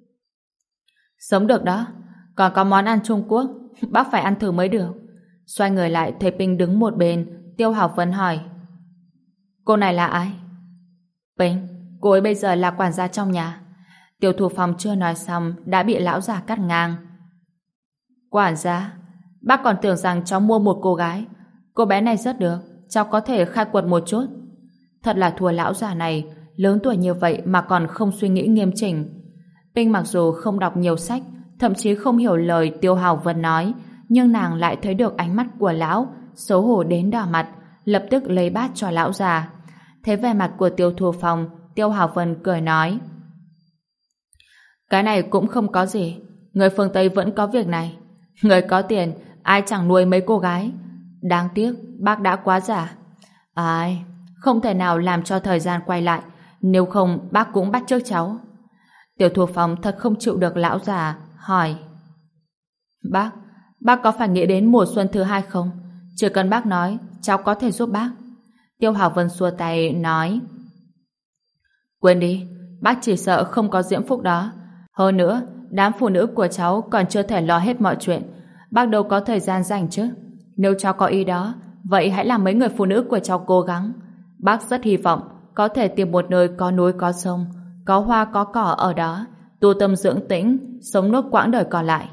Sống được đó, còn có món ăn Trung Quốc, bác phải ăn thử mới được. Xoay người lại thấy Pinh đứng một bên, Tiêu Hảo Vân hỏi. Cô này là ai? Pinh, cô ấy bây giờ là quản gia trong nhà. Tiêu Thu Phong chưa nói xong đã bị lão già cắt ngang. Quản gia? Bác còn tưởng rằng cháu mua một cô gái. Cô bé này rất được, cháu có thể khai quật một chút. Thật là thua lão già này, lớn tuổi như vậy mà còn không suy nghĩ nghiêm chỉnh. Pinh mặc dù không đọc nhiều sách, thậm chí không hiểu lời Tiêu Hảo Vân nói, nhưng nàng lại thấy được ánh mắt của lão, xấu hổ đến đỏ mặt, lập tức lấy bát cho lão già. Thấy vẻ mặt của Tiêu Thu Phong, Tiêu Hảo Vân cười nói. Cái này cũng không có gì, người phương Tây vẫn có việc này. Người có tiền, ai chẳng nuôi mấy cô gái. Đáng tiếc, bác đã quá già. Ai, không thể nào làm cho thời gian quay lại, nếu không bác cũng bắt chước cháu. Tiêu Thu Phong thật không chịu được lão già, hỏi. Bác có phải nghĩ đến mùa xuân thứ 2 không? Chỉ cần bác nói, cháu có thể giúp bác. Tiêu Hảo Vân xua tay, nói. Quên đi, bác chỉ sợ không có diễm phúc đó. Hơn nữa, đám phụ nữ của cháu còn chưa thể lo hết mọi chuyện. Bác đâu có thời gian rảnh chứ. Nếu cháu có ý đó, vậy hãy làm mấy người phụ nữ của cháu cố gắng. Bác rất hy vọng có thể tìm một nơi có núi có sông, có hoa có cỏ ở đó, tu tâm dưỡng tĩnh, sống nốt quãng đời còn lại.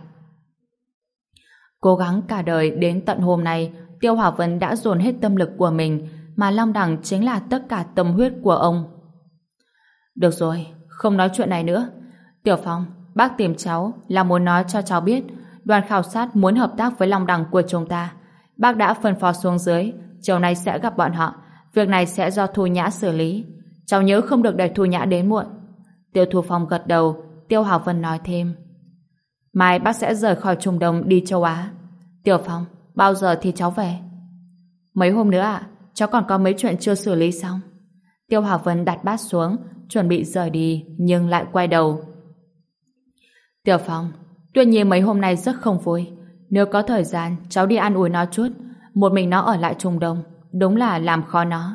Cố gắng cả đời đến tận hôm nay, Tiêu Hỏa Vân đã dồn hết tâm lực của mình, mà Long Đằng chính là tất cả tâm huyết của ông. Được rồi, không nói chuyện này nữa. Tiểu Phong, bác tìm cháu là muốn nói cho cháu biết đoàn khảo sát muốn hợp tác với Long Đằng của chúng ta. Bác đã phân phó xuống dưới, chiều nay sẽ gặp bọn họ. Việc này sẽ do Thu Nhã xử lý. Cháu nhớ không được để Thu Nhã đến muộn. Tiêu Thu Phong gật đầu. Tiêu Hảo Vân nói thêm, mai bác sẽ rời khỏi Trung Đông đi châu Á. Tiểu Phong, bao giờ thì cháu về? Mấy hôm nữa ạ. Cháu còn có mấy chuyện chưa xử lý xong. Tiêu Hảo Vân đặt bát xuống, chuẩn bị rời đi, nhưng lại quay đầu. Tiểu Phong, Tuyết Nhi mấy hôm nay rất không vui. Nếu có thời gian, cháu đi an ủi nó chút. Một mình nó ở lại Trung Đông, đúng là làm khó nó.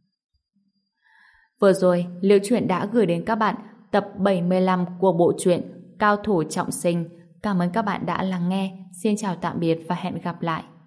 Vừa rồi, Liễu Chuyện đã gửi đến các bạn tập 75 của bộ truyện Cao Thủ Trọng Sinh. Cảm ơn các bạn đã lắng nghe. Xin chào tạm biệt và hẹn gặp lại.